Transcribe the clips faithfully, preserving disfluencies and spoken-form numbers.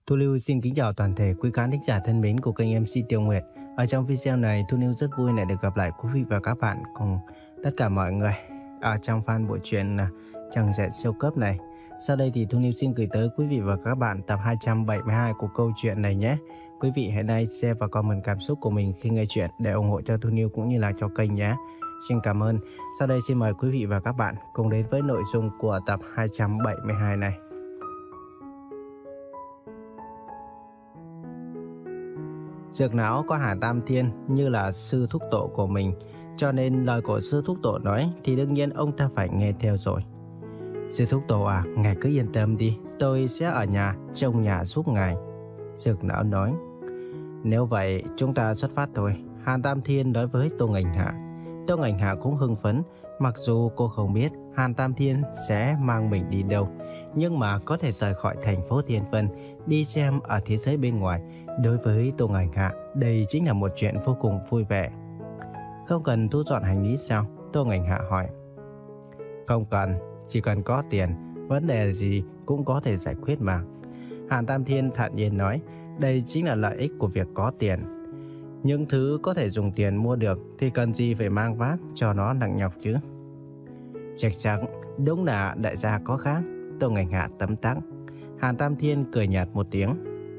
Thu Lưu xin kính chào toàn thể quý khán thính giả thân mến của kênh em xê Tiêu Nguyệt. Ở trong video này, Thu Lưu rất vui lại được gặp lại quý vị và các bạn cùng tất cả mọi người ở trong fan bộ truyện Chàng Rể Siêu Cấp này. Sau đây thì Thu Lưu xin gửi tới quý vị và các bạn tập hai trăm bảy mươi hai của câu chuyện này nhé. Quý vị hãy like, share và comment cảm xúc của mình khi nghe chuyện để ủng hộ cho Thu Lưu cũng như là cho kênh nhé. Xin cảm ơn. Sau đây xin mời quý vị và các bạn cùng đến với nội dung của tập hai trăm bảy mươi hai này. Dược não có Hàn Tam Thiên như là sư thúc tổ của mình, cho nên lời của sư thúc tổ nói thì đương nhiên ông ta phải nghe theo rồi. Sư thúc tổ à, ngài cứ yên tâm đi, tôi sẽ ở nhà trông nhà giúp ngài. Dược não nói. Nếu vậy chúng ta xuất phát thôi, Hàn Tam Thiên nói với Tô Ngành Hạ. Tô Ngành Hạ cũng hưng phấn, mặc dù cô không biết Hàn Tam Thiên sẽ mang mình đi đâu, nhưng mà có thể rời khỏi thành phố Thiên Vân, đi xem ở thế giới bên ngoài. Đối với Tô Ngành Hạ, đây chính là một chuyện vô cùng vui vẻ. Không cần thu dọn hành lý sao? Tô Ngành Hạ hỏi. Không cần, chỉ cần có tiền, vấn đề gì cũng có thể giải quyết mà. Hàn Tam Thiên thản nhiên nói, đây chính là lợi ích của việc có tiền. Những thứ có thể dùng tiền mua được thì cần gì phải mang vác cho nó nặng nhọc chứ. Chắc chắn, đúng là đại gia có khác. Tô Ngành Hạ tấm tắc. Hàn Tam Thiên cười nhạt một tiếng.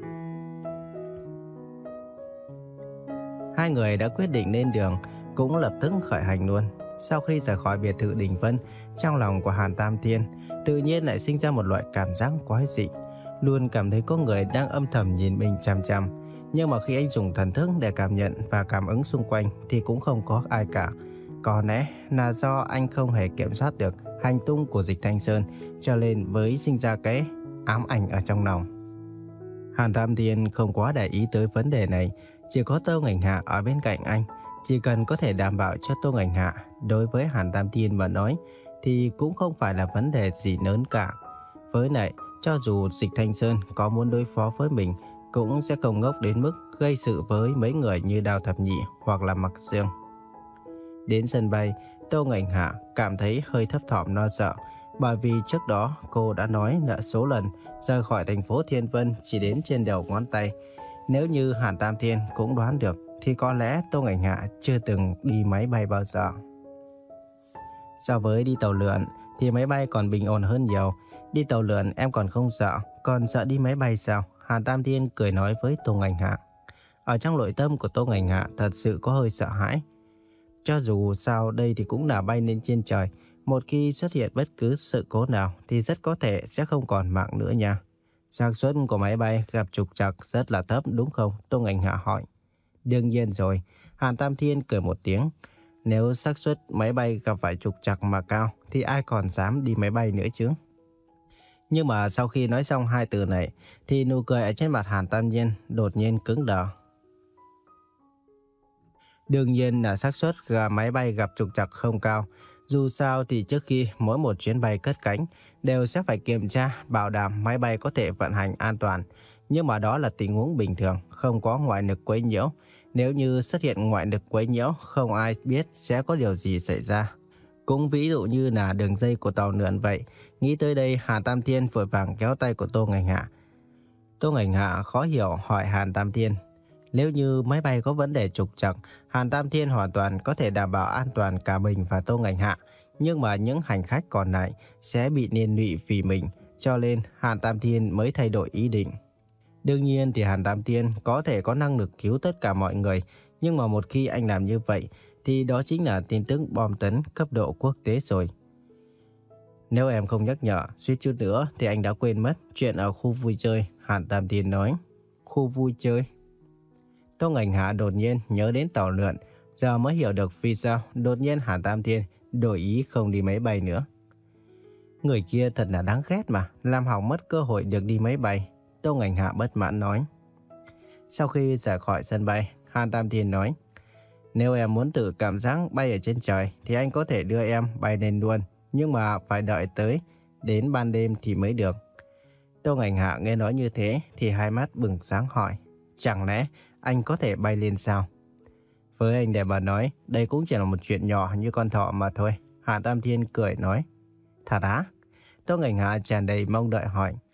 Hai người đã quyết định lên đường, cũng lập tức khởi hành luôn. Sau khi rời khỏi biệt thự Đình Vân, trong lòng của Hàn Tam Thiên tự nhiên lại sinh ra một loại cảm giác quái dị, luôn cảm thấy có người đang âm thầm nhìn mình chằm chằm. Nhưng mà khi anh dùng thần thức để cảm nhận và cảm ứng xung quanh thì cũng không có ai cả. Có lẽ là do anh không hề kiểm soát được hành tung của Dịch Thanh Sơn, cho nên mới sinh ra cái ám ảnh ở trong lòng. Hàn Tam Thiên không quá để ý tới vấn đề này, chỉ có Tô Ngành Hạ ở bên cạnh anh. Chỉ cần có thể đảm bảo cho Tô Ngành Hạ, đối với Hàn Tam Thiên mà nói thì cũng không phải là vấn đề gì lớn cả. Với lại, cho dù Dịch Thanh Sơn có muốn đối phó với mình, cũng sẽ không ngốc đến mức gây sự với mấy người như Đào Thập Nhị hoặc là Mặc Dương. Đến sân bay, Tô Ngành Hạ cảm thấy hơi thấp thỏm lo sợ, bởi vì trước đó cô đã nói là số lần rời khỏi thành phố Thiên Vân chỉ đến trên đầu ngón tay. Nếu như Hàn Tam Thiên cũng đoán được thì có lẽ Tô Ngành Hạ chưa từng đi máy bay bao giờ. So với đi tàu lượn thì máy bay còn bình ổn hơn nhiều. Đi tàu lượn em còn không sợ, còn sợ đi máy bay sao? Hàn Tam Thiên cười nói với Tô Ngành Hạ. Ở trong nội tâm của Tô Ngành Hạ thật sự có hơi sợ hãi. Cho dù sao đây thì cũng là bay lên trên trời, một khi xuất hiện bất cứ sự cố nào thì rất có thể sẽ không còn mạng nữa nha. Xác suất của máy bay gặp trục trặc rất là thấp đúng không? Tô Ngành Hạ hỏi. Đương nhiên rồi, Hàn Tam Thiên cười một tiếng. Nếu xác suất máy bay gặp phải trục trặc mà cao thì ai còn dám đi máy bay nữa chứ? Nhưng mà sau khi nói xong hai từ này thì nụ cười ở trên mặt Hàn Tam Thiên đột nhiên cứng đờ. Đương nhiên là xác suất máy bay gặp trục trặc không cao. Dù sao thì trước khi mỗi một chuyến bay cất cánh đều sẽ phải kiểm tra bảo đảm máy bay có thể vận hành an toàn. Nhưng mà đó là tình huống bình thường, không có ngoại lực quấy nhiễu. Nếu như xuất hiện ngoại lực quấy nhiễu, không ai biết sẽ có điều gì xảy ra. Cũng ví dụ như là đường dây của tàu lượn vậy. Nghĩ tới đây, Hàn Tam Thiên vội vàng kéo tay của Tô Ngành Hạ. Tô Ngành Hạ khó hiểu hỏi Hàn Tam Thiên. Nếu như máy bay có vấn đề trục trặc, Hàn Tam Thiên hoàn toàn có thể đảm bảo an toàn cả mình và Tô Ngành Hạ. Nhưng mà những hành khách còn lại sẽ bị liên lụy vì mình, cho nên Hàn Tam Thiên mới thay đổi ý định. Đương nhiên thì Hàn Tam Thiên có thể có năng lực cứu tất cả mọi người, nhưng mà một khi anh làm như vậy thì đó chính là tin tức bom tấn cấp độ quốc tế rồi. Nếu em không nhắc nhở, suýt chút nữa thì anh đã quên mất chuyện ở khu vui chơi, Hàn Tam Thiên nói. Khu vui chơi? Tô Ngành Hạ đột nhiên nhớ đến tàu lượn, giờ mới hiểu được vì sao đột nhiên Hàn Tam Thiên đổi ý không đi máy bay nữa. Người kia thật là đáng ghét mà, làm hỏng mất cơ hội được đi máy bay. Tô Ngành Hạ bất mãn nói. Sau khi rời khỏi sân bay, Hàn Tam Thiên nói. Nếu em muốn tự cảm giác bay ở trên trời thì anh có thể đưa em bay lên luôn, nhưng mà phải đợi tới đến ban đêm thì mới được. Tô Ngành Hạ nghe nói như thế thì hai mắt bừng sáng hỏi. Chẳng lẽ anh có thể bay lên sao? Với anh để mà nói, đây cũng chỉ là một chuyện nhỏ như con thỏ mà thôi. Hàn Tam Thiên cười nói. Thật á? Tô Ngành Hạ tràn đầy mong đợi hỏi.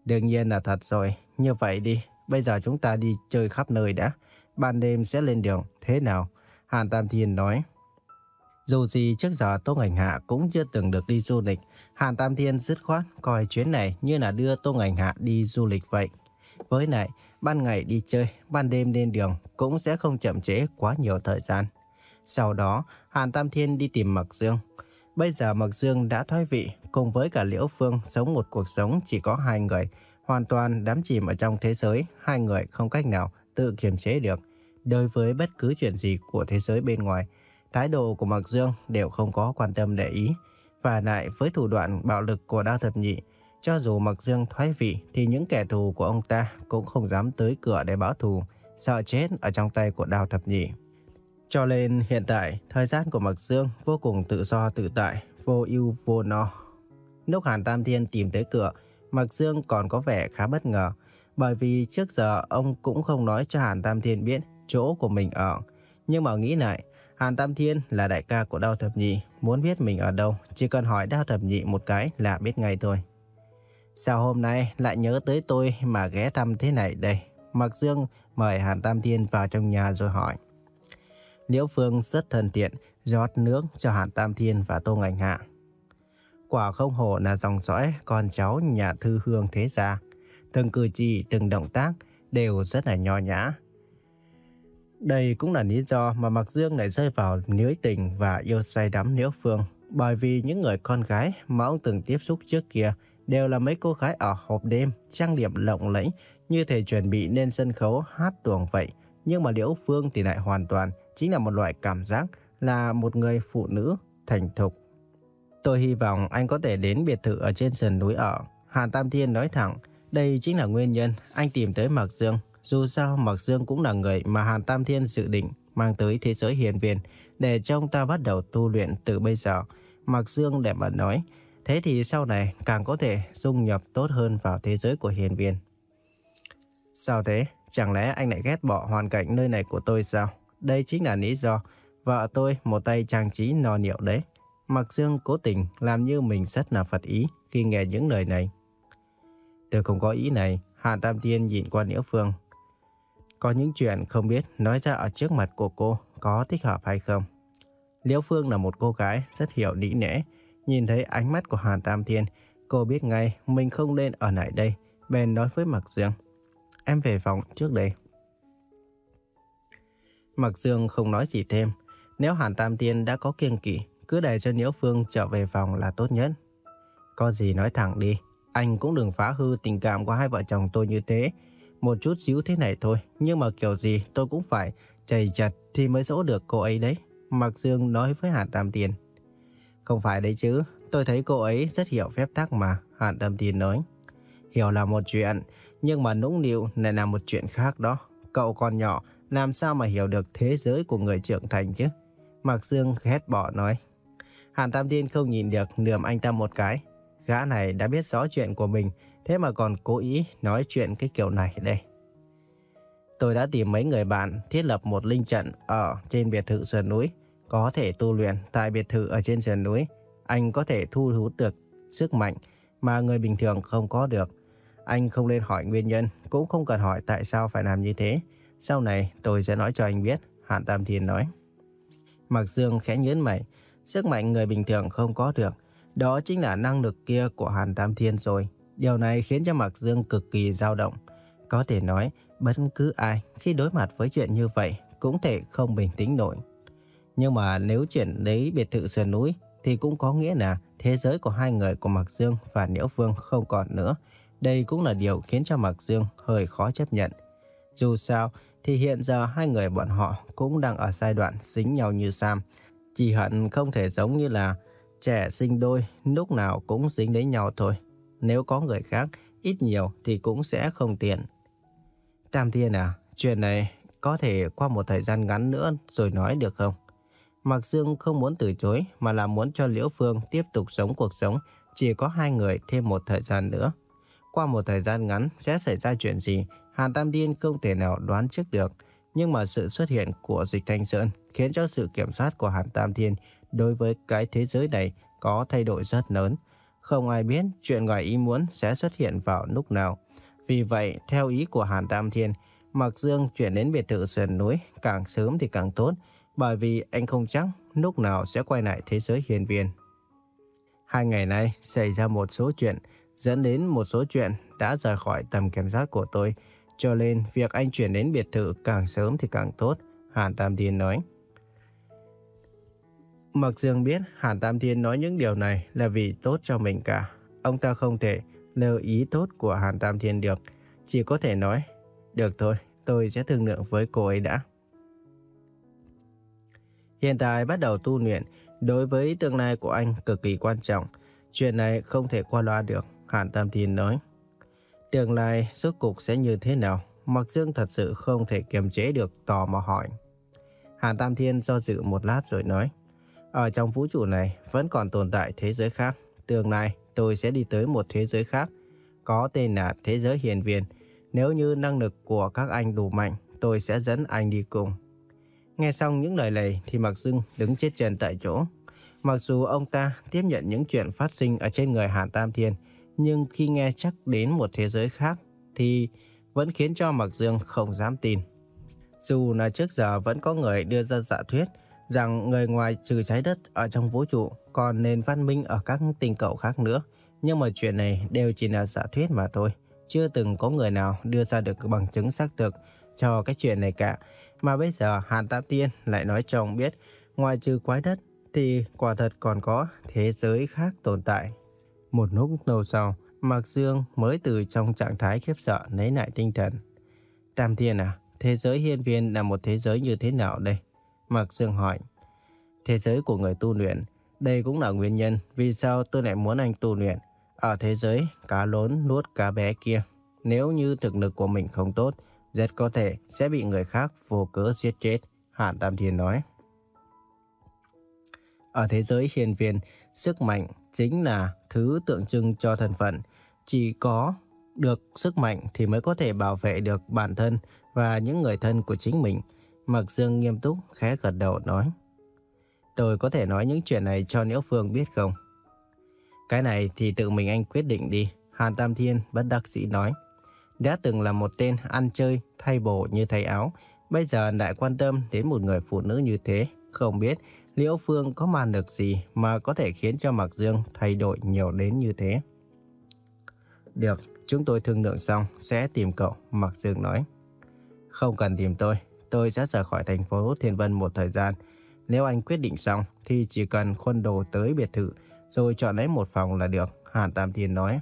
Đương nhiên là thật rồi. Như vậy đi, bây giờ chúng ta đi chơi khắp nơi đã. Ban đêm sẽ lên đường, thế nào? Hàn Tam Thiên nói. Dù gì trước giờ Tô Ngành Hạ cũng chưa từng được đi du lịch, Hàn Tam Thiên dứt khoát coi chuyến này như là đưa Tô Ngành Hạ đi du lịch vậy. Với lại, ban ngày đi chơi, ban đêm lên đường cũng sẽ không chậm trễ quá nhiều thời gian. Sau đó, Hàn Tam Thiên đi tìm Mặc Dương. Bây giờ Mặc Dương đã thoái vị, cùng với cả Liễu Phương sống một cuộc sống chỉ có hai người, hoàn toàn đắm chìm ở trong thế giới, hai người không cách nào tự kiềm chế được. Đối với bất cứ chuyện gì của thế giới bên ngoài, thái độ của Mặc Dương đều không có quan tâm để ý. Và lại với thủ đoạn bạo lực của Đao Thập Nhị, cho dù Mặc Dương thoái vị thì những kẻ thù của ông ta cũng không dám tới cửa để báo thù, sợ chết ở trong tay của Đao Thập Nhị. Cho nên hiện tại, thời gian của Mặc Dương vô cùng tự do tự tại, vô ưu vô lo. Lúc Hàn Tam Thiên tìm tới cửa, Mặc Dương còn có vẻ khá bất ngờ, bởi vì trước giờ ông cũng không nói cho Hàn Tam Thiên biết chỗ của mình ở. Nhưng mà nghĩ lại, Hàn Tam Thiên là đại ca của Đao Thập Nhị, muốn biết mình ở đâu, chỉ cần hỏi Đao Thập Nhị một cái là biết ngay thôi. Sao hôm nay lại nhớ tới tôi mà ghé thăm thế này đây? Mặc Dương mời Hàn Tam Thiên vào trong nhà rồi hỏi. Liễu Phương rất thân thiện, rót nước cho Hàn Tam Thiên và Tô Ngành Hạ. Quả không hổ là dòng dõi con cháu nhà thư hương thế gia. Từng cử chỉ, từng động tác đều rất là nho nhã. Đây cũng là lý do mà Mặc Dương lại rơi vào lưới tình và yêu say đắm Liễu Phương. Bởi vì những người con gái mà ông từng tiếp xúc trước kia đều là mấy cô gái ở hộp đêm, trang điểm lộng lẫy, như thể chuẩn bị lên sân khấu hát tuồng vậy. Nhưng mà Liễu Phương thì lại hoàn toàn chính là một loại cảm giác là một người phụ nữ thành thục. Tôi hy vọng anh có thể đến biệt thự ở trên sườn núi ở. Hàn Tam Thiên nói thẳng, đây chính là nguyên nhân anh tìm tới Mặc Dương. Dù sao Mặc Dương cũng là người mà Hàn Tam Thiên dự định mang tới thế giới hiền viên để cho ông ta bắt đầu tu luyện từ bây giờ. Mặc Dương để mà nói, thế thì sau này càng có thể dung nhập tốt hơn vào thế giới của hiền viên. Sao thế? Chẳng lẽ anh lại ghét bỏ hoàn cảnh nơi này của tôi sao? Đây chính là lý do vợ tôi một tay trang trí no nhiệu đấy. Mặc Dương cố tình làm như mình rất là phật ý khi nghe những lời này. Tôi không có ý này. Hàn Tam Thiên nhìn qua Liễu Phương. Có những chuyện không biết nói ra ở trước mặt của cô có thích hợp hay không? Liễu Phương là một cô gái rất hiểu lý lẽ. Nhìn thấy ánh mắt của Hàn Tam Thiên, cô biết ngay mình không nên ở lại đây. Bèn nói với Mặc Dương, em về phòng trước đây. Mặc Dương không nói gì thêm. Nếu Hàn Tam Thiên đã có kiêng kỵ, cứ để cho Liễu Phương trở về phòng là tốt nhất. Có gì nói thẳng đi, anh cũng đừng phá hư tình cảm của hai vợ chồng tôi như thế. Một chút xíu thế này thôi, nhưng mà kiểu gì tôi cũng phải chầy chật thì mới dỗ được cô ấy đấy. Mặc Dương nói với Hàn Tam Thiên. Không phải đấy chứ, tôi thấy cô ấy rất hiểu phép tắc mà, Hàn Tam Thiên nói. Hiểu là một chuyện, nhưng mà nũng nịu lại là một chuyện khác đó. Cậu còn nhỏ, làm sao mà hiểu được thế giới của người trưởng thành chứ? Mặc Dương ghét bỏ nói. Hàn Tam Thiên không nhìn được, lườm anh ta một cái. Gã này đã biết rõ chuyện của mình, thế mà còn cố ý nói chuyện cái kiểu này đây. Tôi đã tìm mấy người bạn thiết lập một linh trận ở trên biệt thự sườn núi. Có thể tu luyện tại biệt thự ở trên sườn núi. Anh có thể thu hút được sức mạnh mà người bình thường không có được. Anh không nên hỏi nguyên nhân, cũng không cần hỏi tại sao phải làm như thế. Sau này tôi sẽ nói cho anh biết, Hàn Tam Thiên nói. Mặc Dương khẽ nhớn mày, sức mạnh người bình thường không có được. Đó chính là năng lực kia của Hàn Tam Thiên rồi. Điều này khiến cho Mặc Dương cực kỳ dao động. Có thể nói, bất cứ ai khi đối mặt với chuyện như vậy cũng thể không bình tĩnh nổi. Nhưng mà nếu chuyện lấy biệt thự sườn núi thì cũng có nghĩa là thế giới của hai người của Mặc Dương và Liễu Phương không còn nữa. Đây cũng là điều khiến cho Mặc Dương hơi khó chấp nhận. Dù sao thì hiện giờ hai người bọn họ cũng đang ở giai đoạn dính nhau như Sam. Chỉ hận không thể giống như là trẻ sinh đôi, lúc nào cũng dính lấy nhau thôi. Nếu có người khác, ít nhiều thì cũng sẽ không tiện. Tam Thiên à, chuyện này có thể qua một thời gian ngắn nữa rồi nói được không? Mặc Dương không muốn từ chối mà là muốn cho Liễu Phương tiếp tục sống cuộc sống chỉ có hai người thêm một thời gian nữa. Qua một thời gian ngắn sẽ xảy ra chuyện gì, Hàn Tam Thiên không thể nào đoán trước được. Nhưng mà sự xuất hiện của Dịch Thanh Sơn khiến cho sự kiểm soát của Hàn Tam Thiên đối với cái thế giới này có thay đổi rất lớn. Không ai biết chuyện ngoài ý muốn sẽ xuất hiện vào lúc nào. Vì vậy, theo ý của Hàn Tam Thiên, Mạc Dương chuyển đến biệt thự sườn núi càng sớm thì càng tốt, bởi vì anh không chắc lúc nào sẽ quay lại thế giới hiên viên. Hai ngày nay xảy ra một số chuyện, dẫn đến một số chuyện đã rời khỏi tầm kiểm soát của tôi, cho nên việc anh chuyển đến biệt thự càng sớm thì càng tốt, Hàn Tam Thiên nói. Mạc Dương biết Hàn Tam Thiên nói những điều này là vì tốt cho mình cả. Ông ta không thể lơ ý tốt của Hàn Tam Thiên được, chỉ có thể nói, được thôi, tôi sẽ thương lượng với cô ấy đã. Hiện tại bắt đầu tu luyện, đối với tương lai của anh cực kỳ quan trọng. Chuyện này không thể qua loa được, Hàn Tam Thiên nói. Tương lai rốt cục sẽ như thế nào? Mạc Dương thật sự không thể kiềm chế được tò mò hỏi. Hàn Tam Thiên do dự một lát rồi nói, ở trong vũ trụ này vẫn còn tồn tại thế giới khác. Tương lai tôi sẽ đi tới một thế giới khác, có tên là thế giới hiền viên. Nếu như năng lực của các anh đủ mạnh, tôi sẽ dẫn anh đi cùng. Nghe xong những lời này thì Mạc Dương đứng chết chân tại chỗ. Mặc dù ông ta tiếp nhận những chuyện phát sinh ở trên người Hàn Tam Thiên, nhưng khi nghe chắc đến một thế giới khác thì vẫn khiến cho Mạc Dương không dám tin. Dù là trước giờ vẫn có người đưa ra giả thuyết rằng người ngoài trừ trái đất ở trong vũ trụ còn nền văn minh ở các tinh cầu khác nữa, nhưng mà chuyện này đều chỉ là giả thuyết mà thôi. Chưa từng có người nào đưa ra được bằng chứng xác thực cho cái chuyện này cả. Mà bây giờ Hàn Tam Thiên lại nói cho ông biết, ngoài trừ quái đất thì quả thật còn có thế giới khác tồn tại. Một lúc lâu sau, Mạc Dương mới từ trong trạng thái khiếp sợ lấy lại tinh thần. Tam Thiên à, thế giới hiên viên là một thế giới như thế nào đây? Mạc Dương hỏi. Thế giới của người tu luyện. Đây cũng là nguyên nhân vì sao tôi lại muốn anh tu luyện. Ở thế giới cá lớn nuốt cá bé kia, nếu như thực lực của mình không tốt, rất có thể sẽ bị người khác vô cớ giết chết, Hàn Tam Thiên nói. Ở thế giới hiên viên, sức mạnh chính là thứ tượng trưng cho thân phận. Chỉ có được sức mạnh thì mới có thể bảo vệ được bản thân và những người thân của chính mình. Mạc Dương nghiêm túc khẽ gật đầu nói. Tôi có thể nói những chuyện này cho Liễu Phương biết không? Cái này thì tự mình anh quyết định đi, Hàn Tam Thiên bất đắc dĩ nói. Đã từng là một tên ăn chơi, thay bộ như thay áo, bây giờ lại quan tâm đến một người phụ nữ như thế. Không biết Liễu Phương có màn lực gì mà có thể khiến cho Mạc Dương thay đổi nhiều đến như thế. Được, chúng tôi thương lượng xong sẽ tìm cậu, Mạc Dương nói. Không cần tìm tôi, tôi sẽ rời khỏi thành phố Thiên Vân một thời gian. Nếu anh quyết định xong thì chỉ cần khuân đồ tới biệt thự rồi chọn lấy một phòng là được, Hàn Tam Thiên nói.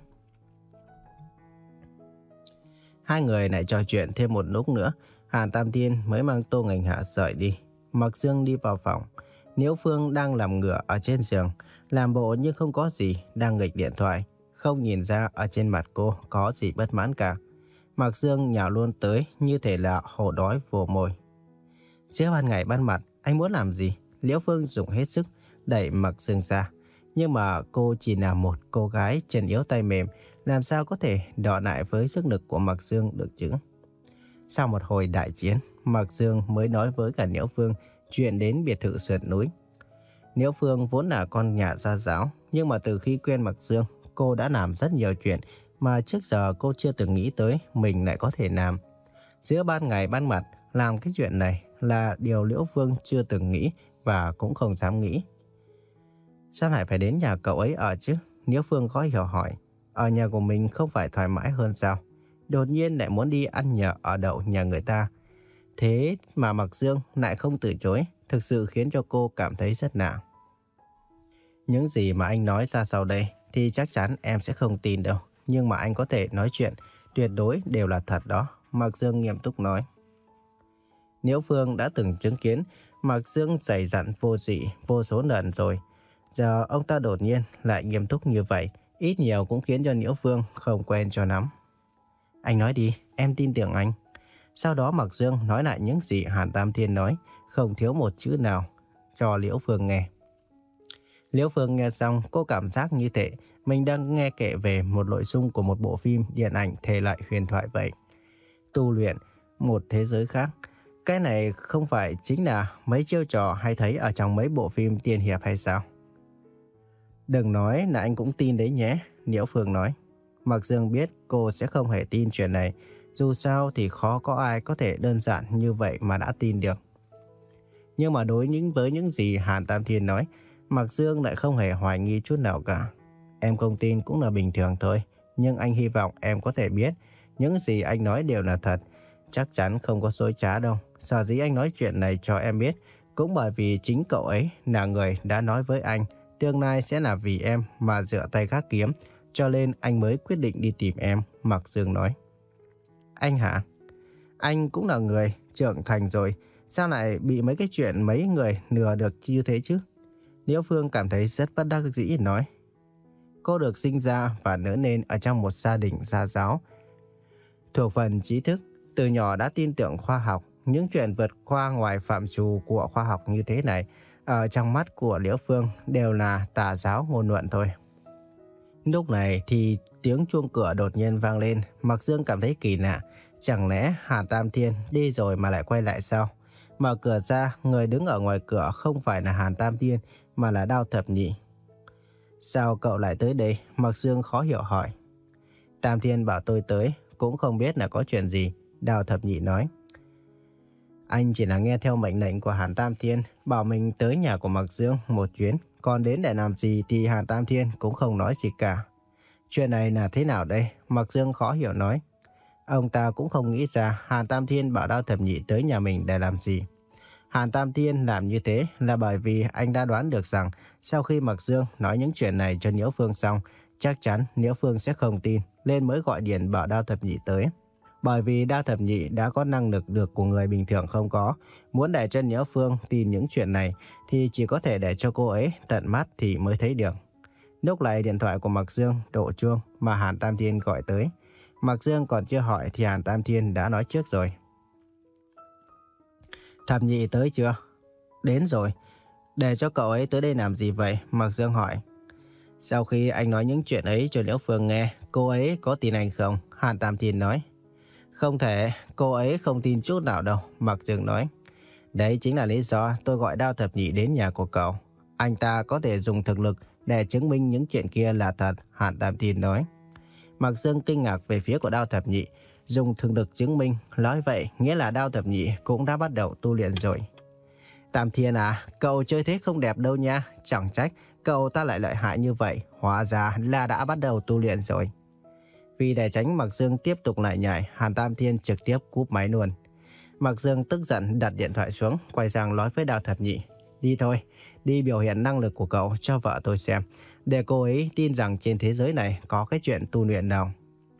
Hai người lại trò chuyện thêm một lúc nữa, Hàn Tam Thiên mới mang Tô Ngành Hạ rời đi. Mạc Dương đi vào phòng. Liễu Phương đang nằm ngửa ở trên giường, làm bộ như không có gì, đang nghịch điện thoại. Không nhìn ra ở trên mặt cô có gì bất mãn cả. Mạc Dương nhào luôn tới như thể là hổ đói vồ mồi. Giữa ban ngày ban mặt, anh muốn làm gì? Liễu Phương dùng hết sức đẩy Mạc Dương ra. Nhưng mà cô chỉ là một cô gái chân yếu tay mềm, làm sao có thể đọ lại với sức lực của Mạc Dương được chứ? Sau một hồi đại chiến, Mạc Dương mới nói với cả Liễu Phương chuyện đến biệt thự sườn núi. Liễu Phương vốn là con nhà gia giáo, nhưng mà từ khi quen Mạc Dương, cô đã làm rất nhiều chuyện mà trước giờ cô chưa từng nghĩ tới mình lại có thể làm. Giữa ban ngày ban mặt, làm cái chuyện này là điều Liễu Phương chưa từng nghĩ và cũng không dám nghĩ. Sao lại phải đến nhà cậu ấy ở chứ? Liễu Phương khó hiểu hỏi. Ở nhà của mình không phải thoải mái hơn sao? Đột nhiên lại muốn đi ăn nhờ ở đậu nhà người ta. Thế mà Mạc Dương lại không từ chối, thực sự khiến cho cô cảm thấy rất lạ. Những gì mà anh nói ra sau đây thì chắc chắn em sẽ không tin đâu. Nhưng mà anh có thể nói chuyện, tuyệt đối đều là thật đó, Mạc Dương nghiêm túc nói. Liễu Phương đã từng chứng kiến Mạc Dương dày dặn vô dị vô số lần rồi. Giờ ông ta đột nhiên lại nghiêm túc như vậy, ít nhiều cũng khiến cho Liễu Phương không quen cho lắm. Anh nói đi, em tin tưởng anh. Sau đó Mạc Dương nói lại những gì Hàn Tam Thiên nói, không thiếu một chữ nào, cho Liễu Phương nghe. Liễu Phương nghe xong, cô cảm giác như thể mình đang nghe kể về một nội dung của một bộ phim điện ảnh thể loại huyền thoại vậy. Tu luyện một thế giới khác. Cái này không phải chính là mấy chiêu trò hay thấy ở trong mấy bộ phim tiên hiệp hay sao? Đừng nói là anh cũng tin đấy nhé, Liễu Phương nói. Mạc Dương biết cô sẽ không hề tin chuyện này. Dù sao thì khó có ai có thể đơn giản như vậy mà đã tin được. Nhưng mà đối những với những gì Hàn Tam Thiên nói, Mạc Dương lại không hề hoài nghi chút nào cả. Em không tin cũng là bình thường thôi. Nhưng anh hy vọng em có thể biết những gì anh nói đều là thật. Chắc chắn không có dối trá đâu. Sở dĩ anh nói chuyện này cho em biết cũng bởi vì chính cậu ấy là người đã nói với anh tương lai sẽ là vì em mà dựa tay gác kiếm. Cho nên anh mới quyết định đi tìm em, Mạc Dương nói. Anh hả? Anh cũng là người trưởng thành rồi. Sao lại bị mấy cái chuyện mấy người lừa được như thế chứ? Liễu Phương cảm thấy rất bất đắc dĩ nói. Cô được sinh ra và lớn lên ở trong một gia đình gia giáo. Thuộc phần trí thức, từ nhỏ đã tin tưởng khoa học. Những chuyện vượt qua ngoài phạm trù của khoa học như thế này, ở trong mắt của Liễu Phương đều là tà giáo ngôn luận thôi. Lúc này thì tiếng chuông cửa đột nhiên vang lên. Mạc Dương cảm thấy kỳ lạ. Chẳng lẽ Hàn Tam Thiên đi rồi mà lại quay lại sao? Mở cửa ra, người đứng ở ngoài cửa không phải là Hàn Tam Thiên mà là Đao Thập Nhị. Sao cậu lại tới đây? Mạc Dương khó hiểu hỏi. Tam Thiên bảo tôi tới, cũng không biết là có chuyện gì, Đao Thập Nhị nói. Anh chỉ là nghe theo mệnh lệnh của Hàn Tam Thiên, bảo mình tới nhà của Mạc Dương một chuyến. Còn đến để làm gì thì Hàn Tam Thiên cũng không nói gì cả. Chuyện này là thế nào đây? Mạc Dương khó hiểu nói. Ông ta cũng không nghĩ ra Hàn Tam Thiên bảo Đao Thập Nhị tới nhà mình để làm gì. Hàn Tam Thiên làm như thế là bởi vì anh đã đoán được rằng sau khi Mạc Dương nói những chuyện này cho Liễu Phương xong, chắc chắn Liễu Phương sẽ không tin, nên mới gọi điện bảo Đao Thập Nhị tới. Bởi vì Đao Thập Nhị đã có năng lực được của người bình thường không có. Muốn để cho Liễu Phương tin những chuyện này thì chỉ có thể để cho cô ấy tận mắt thì mới thấy được. Lúc này điện thoại của Mạc Dương đổ chuông mà Hàn Tam Thiên gọi tới. Mạc Dương còn chưa hỏi thì Hàn Tam Thiên đã nói trước rồi. Thập Nhị tới chưa? Đến rồi. Để cho cậu ấy tới đây làm gì vậy? Mạc Dương hỏi. Sau khi anh nói những chuyện ấy cho Liễu Phương nghe, cô ấy có tin anh không? Hàn Tam Thiên nói. Không thể, cô ấy không tin chút nào đâu, Mạc Dương nói. Đấy chính là lý do tôi gọi Đao Thập Nhị đến nhà của cậu. Anh ta có thể dùng thực lực để chứng minh những chuyện kia là thật, Hàn Tam Thiên nói. Mạc Dương kinh ngạc về phía của Đao Thập Nhị. Dùng thực lực chứng minh, nói vậy nghĩa là Đao Thập Nhị cũng đã bắt đầu tu luyện rồi. Tam Thiên à, cậu chơi thế không đẹp đâu nha. Chẳng trách cậu ta lại lợi hại như vậy. Hóa ra là đã bắt đầu tu luyện rồi. Vì để tránh Mạc Dương tiếp tục lại nhảy, Hàn Tam Thiên trực tiếp cúp máy luôn. Mạc Dương tức giận đặt điện thoại xuống, quay sang nói với Đao Thập Nhị. Đi thôi, đi biểu hiện năng lực của cậu cho vợ tôi xem, để cô ấy tin rằng trên thế giới này có cái chuyện tu luyện nào.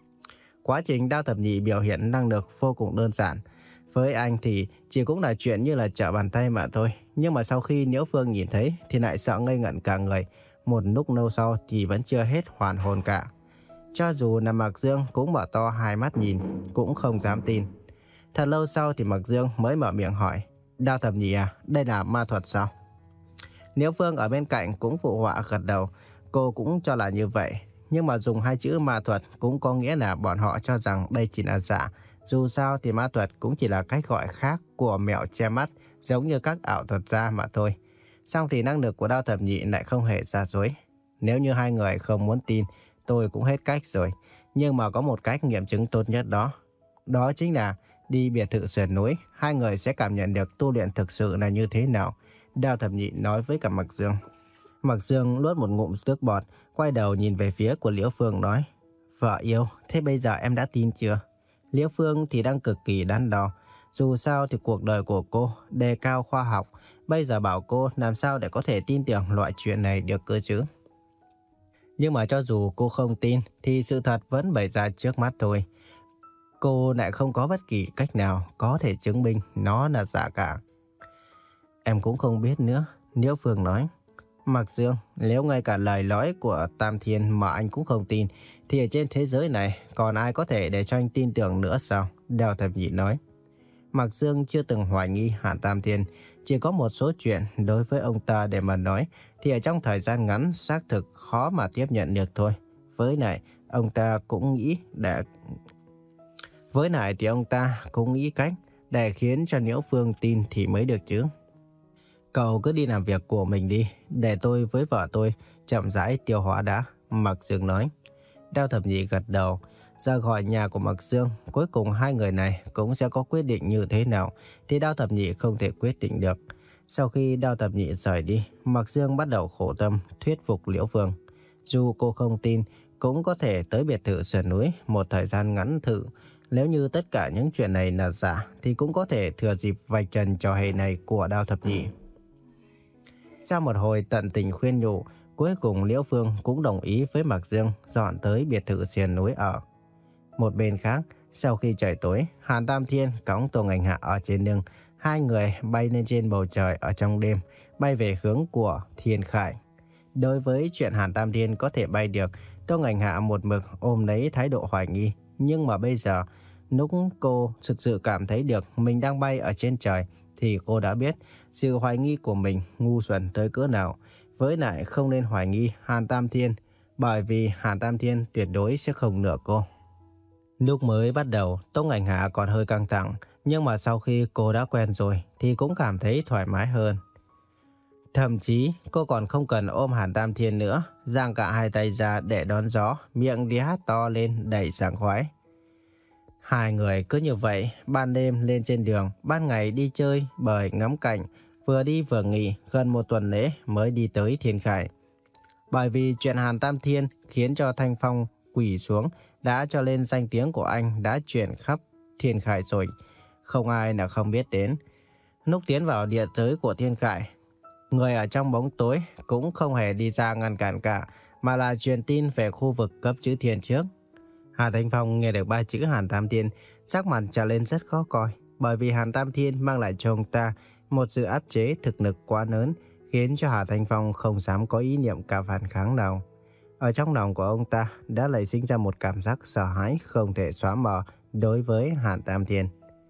Quá trình Đao Thập Nhị biểu hiện năng lực vô cùng đơn giản. Với anh thì chỉ cũng là chuyện như là trở bàn tay mà thôi. Nhưng mà sau khi Liễu Phương nhìn thấy thì lại sợ ngây ngẩn cả người. Một lúc lâu sau thì vẫn chưa hết hoàn hồn cả. Cho dù là Mạc Dương cũng mở to hai mắt nhìn, cũng không dám tin. Thật lâu sau thì Mạc Dương mới mở miệng hỏi. Đao Thập Nhị à, đây là ma thuật sao? Liễu Phương ở bên cạnh cũng phụ họa gật đầu. Cô cũng cho là như vậy. Nhưng mà dùng hai chữ ma thuật cũng có nghĩa là bọn họ cho rằng đây chỉ là giả. Dù sao thì ma thuật cũng chỉ là cách gọi khác của mẹo che mắt, giống như các ảo thuật gia mà thôi. Song thì năng lực của Đao Thập Nhị lại không hề giả dối. Nếu như hai người không muốn tin, tôi cũng hết cách rồi. Nhưng mà có một cách nghiệm chứng tốt nhất đó. Đó chính là đi biệt thự sườn núi, hai người sẽ cảm nhận được tu luyện thực sự là như thế nào. Đao Thập Nhị nói với cả Mạc Dương. Mạc Dương nuốt một ngụm nước bọt, quay đầu nhìn về phía của Liễu Phương nói. Vợ yêu, thế bây giờ em đã tin chưa? Liễu Phương thì đang cực kỳ đắn đo. Dù sao thì cuộc đời của cô đề cao khoa học. Bây giờ bảo cô làm sao để có thể tin tưởng loại chuyện này được cơ chứ? Nhưng mà cho dù cô không tin thì sự thật vẫn bày ra trước mắt thôi. Cô lại không có bất kỳ cách nào có thể chứng minh nó là giả cả. Em cũng không biết nữa, Liễu Phương nói. Mạc Dương, nếu ngay cả lời nói của Tam Thiên mà anh cũng không tin, thì ở trên thế giới này còn ai có thể để cho anh tin tưởng nữa sao? Đao Thập Nhị nói. Mạc Dương chưa từng hoài nghi Hàn Tam Thiên, chỉ có một số chuyện đối với ông ta để mà nói thì ở trong thời gian ngắn xác thực khó mà tiếp nhận được thôi. Với lại ông ta cũng nghĩ để Với lại thì ông ta cũng nghĩ cách để khiến cho Liễu Phương tin thì mới được chứ. Cậu cứ đi làm việc của mình đi, để tôi với vợ tôi chậm rãi tiêu hóa đã, Mạc Dương nói. Đao Thập Nhị gật đầu. Ra khỏi nhà của Mạc Dương, cuối cùng hai người này cũng sẽ có quyết định như thế nào thì Đao Thập Nhị không thể quyết định được. Sau khi Đao Thập Nhị rời đi, Mạc Dương bắt đầu khổ tâm thuyết phục Liễu Vương. Dù cô không tin, cũng có thể tới biệt thự sườn núi một thời gian ngắn thử. Nếu như tất cả những chuyện này là giả thì cũng có thể thừa dịp vạch trần trò hề này của Đao Thập Nhị. Sau một hồi tận tình khuyên nhủ, cuối cùng Liễu Vương cũng đồng ý với Mạc Dương dọn tới biệt thự sườn núi ở. Một bên khác, sau khi trời tối, Hàn Tam Thiên cõng Tô Ngành Hạ ở trên lưng, hai người bay lên trên bầu trời ở trong đêm, bay về hướng của Thiên Khải. Đối với chuyện Hàn Tam Thiên có thể bay được, Tô Ngành Hạ một mực ôm lấy thái độ hoài nghi. Nhưng mà bây giờ, lúc cô thực sự cảm thấy được mình đang bay ở trên trời, thì cô đã biết sự hoài nghi của mình ngu xuẩn tới cỡ nào. Với lại không nên hoài nghi Hàn Tam Thiên, bởi vì Hàn Tam Thiên tuyệt đối sẽ không nợ cô. Lúc mới bắt đầu, Tô Ngành Hạ còn hơi căng thẳng, nhưng mà sau khi cô đã quen rồi thì cũng cảm thấy thoải mái hơn. Thậm chí cô còn không cần ôm Hàn Tam Thiên nữa, giang cả hai tay ra để đón gió, miệng đi hát to lên đầy sảng khoái. Hai người cứ như vậy, ban đêm lên trên đường, ban ngày đi chơi, bơi, ngắm cảnh, vừa đi vừa nghỉ, gần một tuần lễ mới đi tới Thiên Khải. Bởi vì chuyện Hàn Tam Thiên khiến cho Thanh Phong quỳ xuống, đã cho lên danh tiếng của anh đã chuyển khắp Thiên Khải rồi, không ai là không biết đến. Lúc tiến vào địa giới của Thiên Khải, người ở trong bóng tối cũng không hề đi ra ngăn cản cả, mà là truyền tin về khu vực cấp chữ Thiên trước. Hà Thanh Phong nghe được ba chữ Hàn Tam Thiên, sắc mặt trở lên rất khó coi, bởi vì Hàn Tam Thiên mang lại cho ông ta một sự áp chế thực lực quá lớn, khiến cho Hà Thanh Phong không dám có ý niệm cả phản kháng nào. Ở trong lòng của ông ta đã nảy sinh ra một cảm giác sợ hãi không thể xóa mờ đối với Hàn Tam Thiên.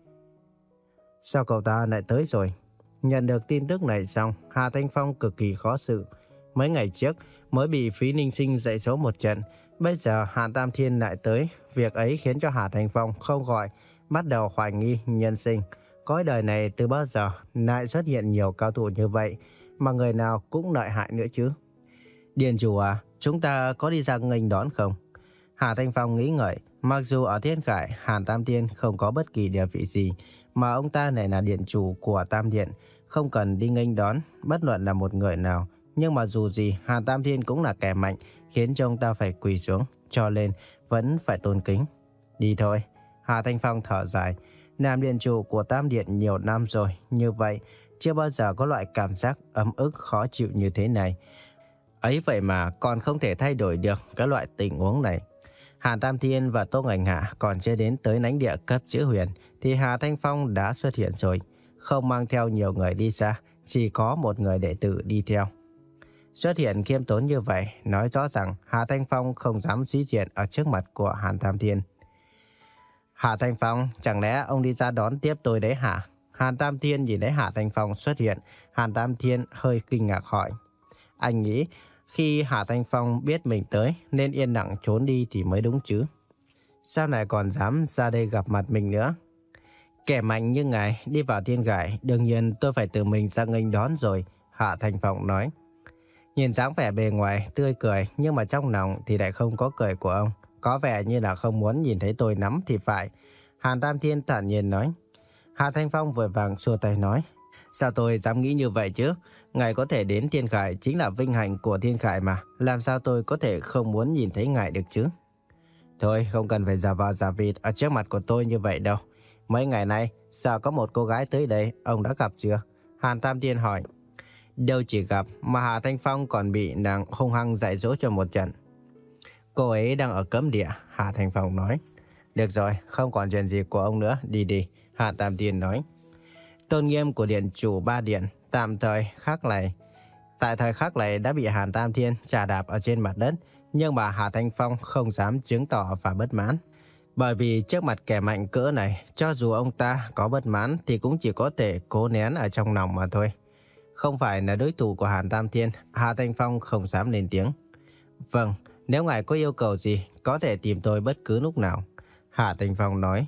Sao cậu ta lại tới rồi? Nhận được tin tức này xong, Hà Thanh Phong cực kỳ khó xử. Mấy ngày trước mới bị Phí Ninh Sinh dạy dỗ một trận, bây giờ Hàn Tam Thiên lại tới. Việc ấy khiến cho Hà Thanh Phong không gọi bắt đầu hoài nghi nhân sinh. Cõi đời này từ bao giờ lại xuất hiện nhiều cao thủ như vậy, mà người nào cũng lợi hại nữa chứ. Điền chủ à, chúng ta có đi ra nghênh đón không? Hà Thanh Phong nghĩ ngợi, mặc dù ở Thiên Khải, Hàn Tam Thiên không có bất kỳ địa vị gì, mà ông ta này là điện chủ của Tam Điện, không cần đi nghênh đón bất luận là một người nào. Nhưng mà dù gì, Hàn Tam Thiên cũng là kẻ mạnh, khiến cho ông ta phải quỳ xuống, cho nên vẫn phải tôn kính. Đi thôi. Hà Thanh Phong thở dài, làm điện chủ của Tam Điện nhiều năm rồi, như vậy chưa bao giờ có loại cảm giác ấm ức khó chịu như thế này. Ấy vậy mà còn không thể thay đổi được cái loại tình huống này. Hàn Tam Thiên và Tô Ngành Hạ còn chưa đến tới lãnh địa cấp chữ huyền thì Hà Thanh Phong đã xuất hiện rồi. Không mang theo nhiều người đi ra, chỉ có một người đệ tử đi theo. Xuất hiện khiêm tốn như vậy, nói rõ rằng Hà Thanh Phong không dám sĩ diện ở trước mặt của Hàn Tam Thiên. Hà Thanh Phong, chẳng lẽ ông đi ra đón tiếp tôi đấy hả? Hàn Tam Thiên nhìn thấy Hà Thanh Phong xuất hiện, Hàn Tam Thiên hơi kinh ngạc hỏi. Anh nghĩ khi Hà Thanh Phong biết mình tới nên yên lặng trốn đi thì mới đúng chứ. Sao lại còn dám ra đây gặp mặt mình nữa? Kẻ mạnh như ngài đi vào Thiên Khải, đương nhiên tôi phải tự mình ra nghênh đón rồi, Hà Thanh Phong nói. Nhìn dáng vẻ bề ngoài tươi cười, nhưng mà trong lòng thì lại không có cười của ông. Có vẻ như là không muốn nhìn thấy tôi nắm thì phải. Hàn Tam Thiên thản nhiên nói. Hà Thanh Phong vội vàng xua tay nói. Sao tôi dám nghĩ như vậy chứ? Ngài có thể đến Thiên Khải chính là vinh hạnh của Thiên Khải mà. Làm sao tôi có thể không muốn nhìn thấy ngài được chứ? Thôi, không cần phải giả vờ giả vịt ở trước mặt của tôi như vậy đâu. Mấy ngày nay, sao có một cô gái tới đây, ông đã gặp chưa? Hàn Tam Thiên hỏi. Đâu chỉ gặp, mà Hà Thanh Phong còn bị nàng hung hăng dạy dỗ cho một trận. Cô ấy đang ở cấm địa, Hà Thanh Phong nói. Được rồi, không còn chuyện gì của ông nữa, đi đi, Hà Tam Thiên nói. Tôn nghiêm của điện chủ ba điện tạm thời khắc này, tại thời khắc này đã bị Hàn Tam Thiên chà đạp ở trên mặt đất, nhưng mà Hà Thanh Phong không dám chứng tỏ và bất mãn. Bởi vì trước mặt kẻ mạnh cỡ này, cho dù ông ta có bất mãn thì cũng chỉ có thể cố nén ở trong lòng mà thôi. Không phải là đối thủ của Hàn Tam Thiên, Hà Thanh Phong không dám lên tiếng. Vâng, nếu ngài có yêu cầu gì, có thể tìm tôi bất cứ lúc nào, Hà Thanh Phong nói.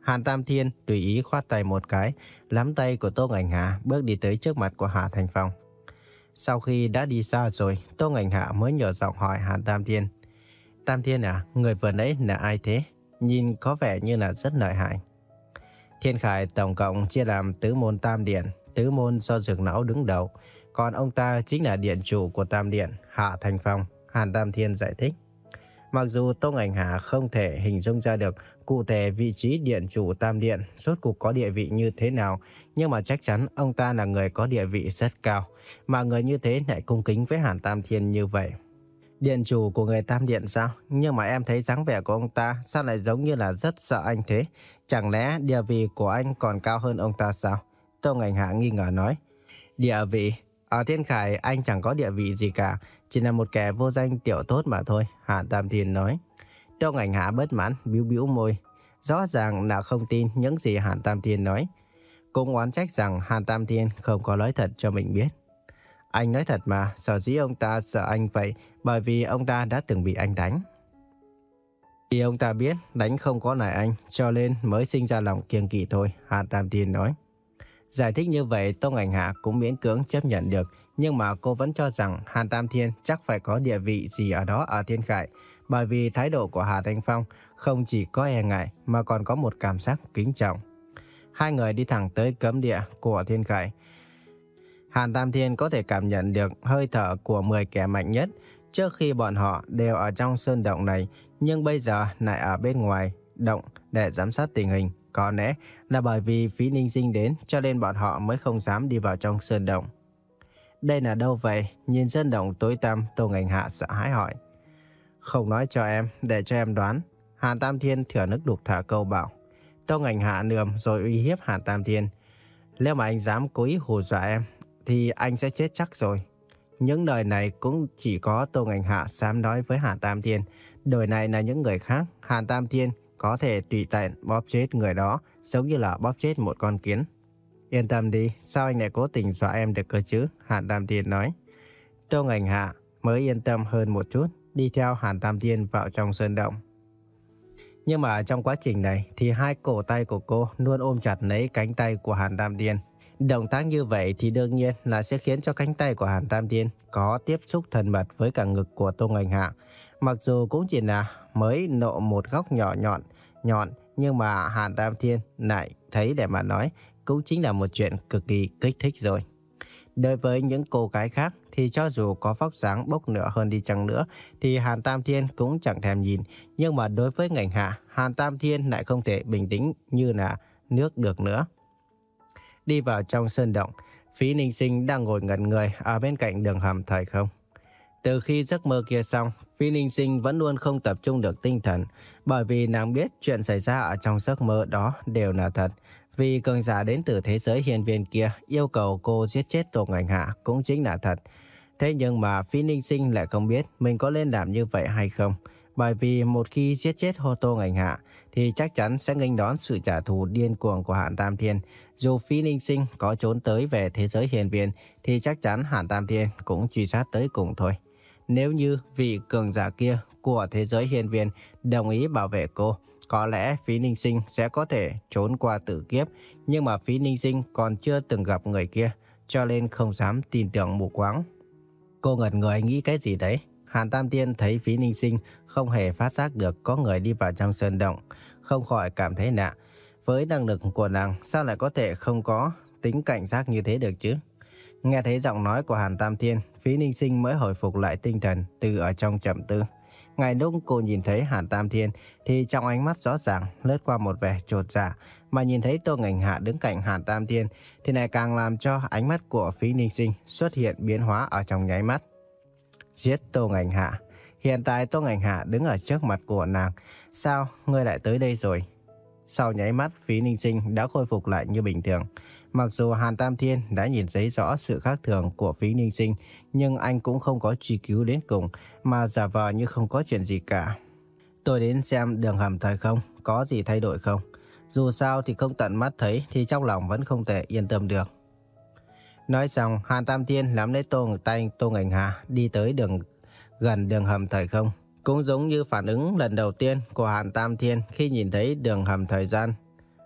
Hàn Tam Thiên tùy ý khoát tay một cái, nắm tay của Tô Ngành Hạ bước đi tới trước mặt của Hạ Thành Phong. Sau khi đã đi xa rồi, Tô Ngành Hạ mới nhỏ giọng hỏi Hàn Tam Thiên. Tam Thiên à, người vừa nãy là ai thế? Nhìn có vẻ như là rất lợi hại. Thiên Khải tổng cộng chia làm tứ môn tam điện, tứ môn do Dược Lão đứng đầu. Còn ông ta chính là điện chủ của tam điện, Hạ Thành Phong, Hàn Tam Thiên giải thích. Mặc dù Tô Ngành Hạ không thể hình dung ra được cụ thể vị trí điện chủ tam điện rốt cuộc có địa vị như thế nào, nhưng mà chắc chắn ông ta là người có địa vị rất cao, mà người như thế lại cung kính với Hàn Tam Thiên như vậy. Điện chủ của người tam điện sao? Nhưng mà em thấy dáng vẻ của ông ta sao lại giống như là rất sợ anh thế? Chẳng lẽ địa vị của anh còn cao hơn ông ta sao? Tô Ngành Hạ nghi ngờ nói. Địa vị? Ở Thiên Khải anh chẳng có địa vị gì cả, chỉ là một kẻ vô danh tiểu tốt mà thôi, Hàn Tam Thiên nói. Tô Ngành Hạ bất mãn bĩu bĩu môi, rõ ràng là không tin những gì Hàn Tam Thiên nói. Cũng oán trách rằng Hàn Tam Thiên không có nói thật cho mình biết. Anh nói thật mà, sở dĩ ông ta sợ anh vậy bởi vì ông ta đã từng bị anh đánh. Vì ông ta biết đánh không có nại anh, cho nên mới sinh ra lòng kiêng kỵ thôi, Hàn Tam Thiên nói. Giải thích như vậy Tô Ngành Hạ cũng miễn cưỡng chấp nhận được, nhưng mà cô vẫn cho rằng Hàn Tam Thiên chắc phải có địa vị gì ở đó ở Thiên Khải, bởi vì thái độ của Hà Thanh Phong không chỉ có e ngại mà còn có một cảm giác kính trọng. Hai người đi thẳng tới cấm địa của Thiên Khải. Hàn Tam Thiên có thể cảm nhận được hơi thở của mười kẻ mạnh nhất. Trước khi bọn họ đều ở trong sơn động này, nhưng bây giờ lại ở bên ngoài động để giám sát tình hình. Có lẽ là bởi vì Phí Ninh Sinh đến cho nên bọn họ mới không dám đi vào trong sơn động. Đây là đâu vậy? Nhìn sơn động tối tăm, Tô Ngành Hạ sợ hãi hỏi. Không nói cho em, để cho em đoán. Hàn Tam Thiên thừa nước đục thả câu bảo. Tô Ngành Hạ nườm rồi uy hiếp Hàn Tam Thiên. Nếu mà anh dám cố ý hù dọa em thì anh sẽ chết chắc rồi. Những lời này cũng chỉ có Tô Ngành Hạ dám nói với Hàn Tam Thiên. Đời này là những người khác, Hàn Tam Thiên có thể tùy tiện bóp chết người đó, giống như là bóp chết một con kiến. Yên tâm đi, sao anh lại cố tình dọa em được cơ chứ? Hàn Tam Thiên nói. Tô Ngành Hạ mới yên tâm hơn một chút, đi theo Hàn Tam Thiên vào trong sơn động. Nhưng mà trong quá trình này thì hai cổ tay của cô luôn ôm chặt lấy cánh tay của Hàn Tam Thiên. Động tác như vậy thì đương nhiên là sẽ khiến cho cánh tay của Hàn Tam Thiên có tiếp xúc thân mật với cả ngực của Tô Ngành Hạ. Mặc dù cũng chỉ là mới nộ một góc nhỏ nhọn, nhọn, nhưng mà Hàn Tam Thiên lại thấy để mà nói cũng chính là một chuyện cực kỳ kích thích rồi. Đối với những cô gái khác thì cho dù có vóc dáng bốc lửa hơn đi chăng nữa thì Hàn Tam Thiên cũng chẳng thèm nhìn. Nhưng mà đối với Ngành Hạ, Hàn Tam Thiên lại không thể bình tĩnh như là nước được nữa. Đi vào trong sơn động, Phí Ninh Sinh đang ngồi ngẩn người ở bên cạnh đường hầm thời không. Từ khi giấc mơ kia xong, Phí Ninh Sinh vẫn luôn không tập trung được tinh thần, bởi vì nàng biết chuyện xảy ra ở trong giấc mơ đó đều là thật. Vì cường giả đến từ thế giới hiên viên kia yêu cầu cô giết chết Tô Ngành Hạ cũng chính là thật. Thế nhưng mà Phí Ninh Sinh lại không biết mình có nên làm như vậy hay không. Bởi vì một khi giết chết Hồ Tô Ngành Hạ thì chắc chắn sẽ nghênh đón sự trả thù điên cuồng của Hàn Tam Thiên. Dù Phí Ninh Sinh có trốn tới về thế giới hiên viên thì chắc chắn Hàn Tam Thiên cũng truy sát tới cùng thôi. Nếu như vị cường giả kia của thế giới hiên viên đồng ý bảo vệ cô, có lẽ Phí Ninh Sinh sẽ có thể trốn qua tử kiếp. Nhưng mà Phí Ninh Sinh còn chưa từng gặp người kia, cho nên không dám tin tưởng mù quáng. Cô ngẩn người nghĩ cái gì đấy? Hàn Tam Thiên thấy Phí Ninh Sinh không hề phát giác được có người đi vào trong sơn động, không khỏi cảm thấy lạ. Với năng lực của nàng sao lại có thể không có tính cảnh giác như thế được chứ? Nghe thấy giọng nói của Hàn Tam Thiên, Phí Ninh Sinh mới hồi phục lại tinh thần từ ở trong trầm tư. Ngay lúc cô nhìn thấy Hàn Tam Thiên thì trong ánh mắt rõ ràng lướt qua một vẻ chột dạ, mà nhìn thấy Tô Ngành Hạ đứng cạnh Hàn Tam Thiên thì này càng làm cho ánh mắt của Phí Ninh Sinh xuất hiện biến hóa ở trong nháy mắt. Giết Tô Ngành Hạ? Hiện tại Tô Ngành Hạ đứng ở trước mặt của nàng. Sao ngươi lại tới đây rồi? Sau nháy mắt, Phí Ninh Sinh đã khôi phục lại như bình thường. Mặc dù Hàn Tam Thiên đã nhìn thấy rõ sự khác thường của Phí Ninh Sinh, nhưng anh cũng không có truy cứu đến cùng, mà giả vờ như không có chuyện gì cả. Tôi đến xem đường hầm thời không, có gì thay đổi không? Dù sao thì không tận mắt thấy thì trong lòng vẫn không thể yên tâm được. Nói xong, Hàn Tam Thiên nắm lấy tô tay Tô Ngành Hạ đi tới đường gần đường hầm thời không. Cũng giống như phản ứng lần đầu tiên của Hàn Tam Thiên khi nhìn thấy đường hầm thời gian.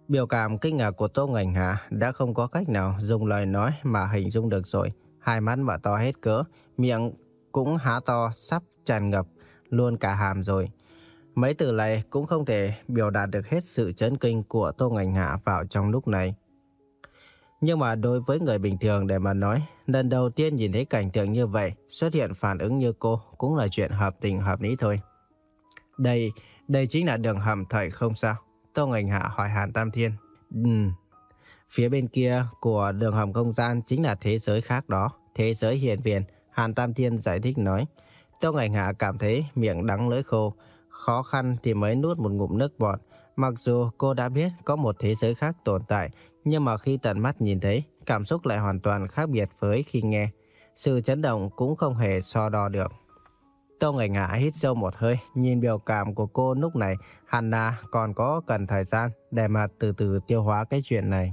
Biểu cảm kinh ngạc của Tô Ngành Hạ đã không có cách nào dùng lời nói mà hình dung được rồi. Hai mắt mở to hết cỡ, miệng cũng há to sắp tràn ngập luôn cả hàm rồi. Mấy từ này cũng không thể biểu đạt được hết sự chấn kinh của Tô Ngành Hạ vào trong lúc này. Nhưng mà đối với người bình thường để mà nói, lần đầu tiên nhìn thấy cảnh tượng như vậy, xuất hiện phản ứng như cô cũng là chuyện hợp tình hợp lý thôi. Đây, đây chính là đường hầm thời không sao? Tô Ngành Hạ hỏi Hàn Tam Thiên. Ừm, phía bên kia của đường hầm không gian chính là thế giới khác đó, thế giới hiển viên, Hàn Tam Thiên giải thích nói. Tô Ngành Hạ cảm thấy miệng đắng lưỡi khô, khó khăn thì mới nuốt một ngụm nước bọt. Mặc dù cô đã biết có một thế giới khác tồn tại, nhưng mà khi tận mắt nhìn thấy, cảm xúc lại hoàn toàn khác biệt với khi nghe. Sự chấn động cũng không hề so đo được. Tô Ngành Hạ hít sâu một hơi, nhìn biểu cảm của cô lúc này, hẳn là còn có cần thời gian để mà từ từ tiêu hóa cái chuyện này.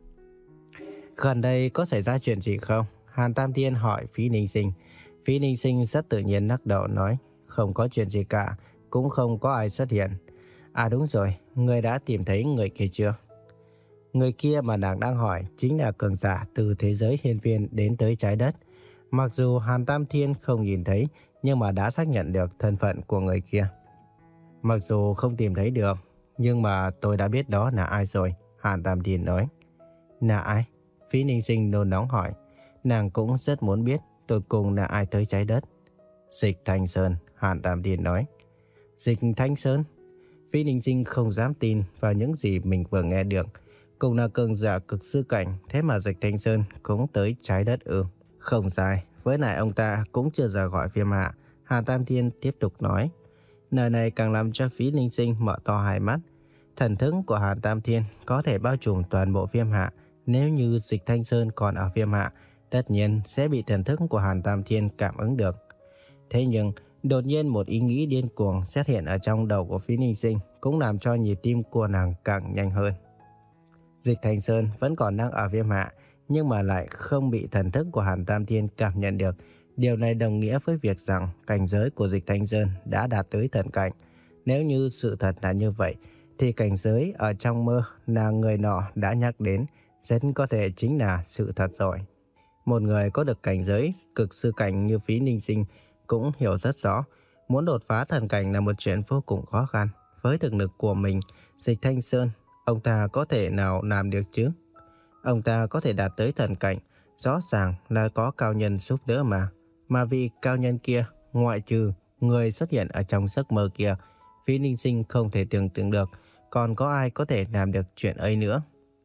Gần đây có xảy ra chuyện gì không? Hàn Tam Thiên hỏi Phí Ninh Sinh. Phí Ninh Sinh rất tự nhiên lắc đầu nói, không có chuyện gì cả, cũng không có ai xuất hiện. À đúng rồi, người đã tìm thấy người kia chưa? Người kia mà nàng đang hỏi chính là cường giả từ thế giới hiên viên đến tới trái đất. Mặc dù Hàn Tam Thiên không nhìn thấy, nhưng mà đã xác nhận được thân phận của người kia. Mặc dù không tìm thấy được, nhưng mà tôi đã biết đó là ai rồi, Hàn Tam Thiên nói. Là ai? Phí Ninh Sinh nôn nóng hỏi. Nàng cũng rất muốn biết tột cùng là ai tới trái đất. Dịch Thanh Sơn, Hàn Tam Thiên nói. Dịch Thanh Sơn? Phí Ninh Sinh không dám tin vào những gì mình vừa nghe được. Cùng là cường giả cực sư cảnh, thế mà Dịch Thanh Sơn cũng tới trái đất ư? Không sai, với lại ông ta cũng chưa ra gọi Viêm Hạ. Hàn Tam Thiên tiếp tục nói. Lời này càng làm cho Phí Ninh Sinh mở to hai mắt. Thần thức của Hàn Tam Thiên có thể bao trùm toàn bộ Viêm Hạ. Nếu như Dịch Thanh Sơn còn ở Viêm Hạ, tất nhiên sẽ bị thần thức của Hàn Tam Thiên cảm ứng được. Thế nhưng, đột nhiên một ý nghĩ điên cuồng xuất hiện ở trong đầu của Phí Ninh Sinh, cũng làm cho nhịp tim của nàng càng nhanh hơn. Dịch Thanh Sơn vẫn còn đang ở Viêm Hạ, nhưng mà lại không bị thần thức của Hàn Tam Thiên cảm nhận được. Điều này đồng nghĩa với việc rằng cảnh giới của Dịch Thanh Sơn đã đạt tới thần cảnh. Nếu như sự thật là như vậy, thì cảnh giới ở trong mơ là người nọ đã nhắc đến rất có thể chính là sự thật rồi. Một người có được cảnh giới cực sư cảnh như Phí Ninh Sinh cũng hiểu rất rõ, muốn đột phá thần cảnh là một chuyện vô cùng khó khăn. Với thực lực của mình, Dịch Thanh Sơn, ông ta có thể nào làm được chứ? Ông ta có thể đạt tới thần cảnh, rõ ràng là có cao nhân giúp đỡ mà. Mà vị cao nhân kia, ngoại trừ người xuất hiện ở trong giấc mơ kia, Phí Ninh Sinh không thể tưởng tượng được còn có ai có thể làm được chuyện ấy nữa.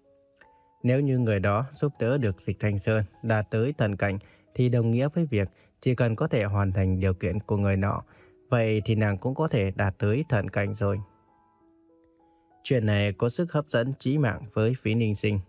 Nếu như người đó giúp đỡ được Dịch Thanh Sơn đạt tới thần cảnh, thì đồng nghĩa với việc chỉ cần có thể hoàn thành điều kiện của người nọ, vậy thì nàng cũng có thể đạt tới thần cảnh rồi. Chuyện này có sức hấp dẫn chí mạng với Phí Ninh Sinh.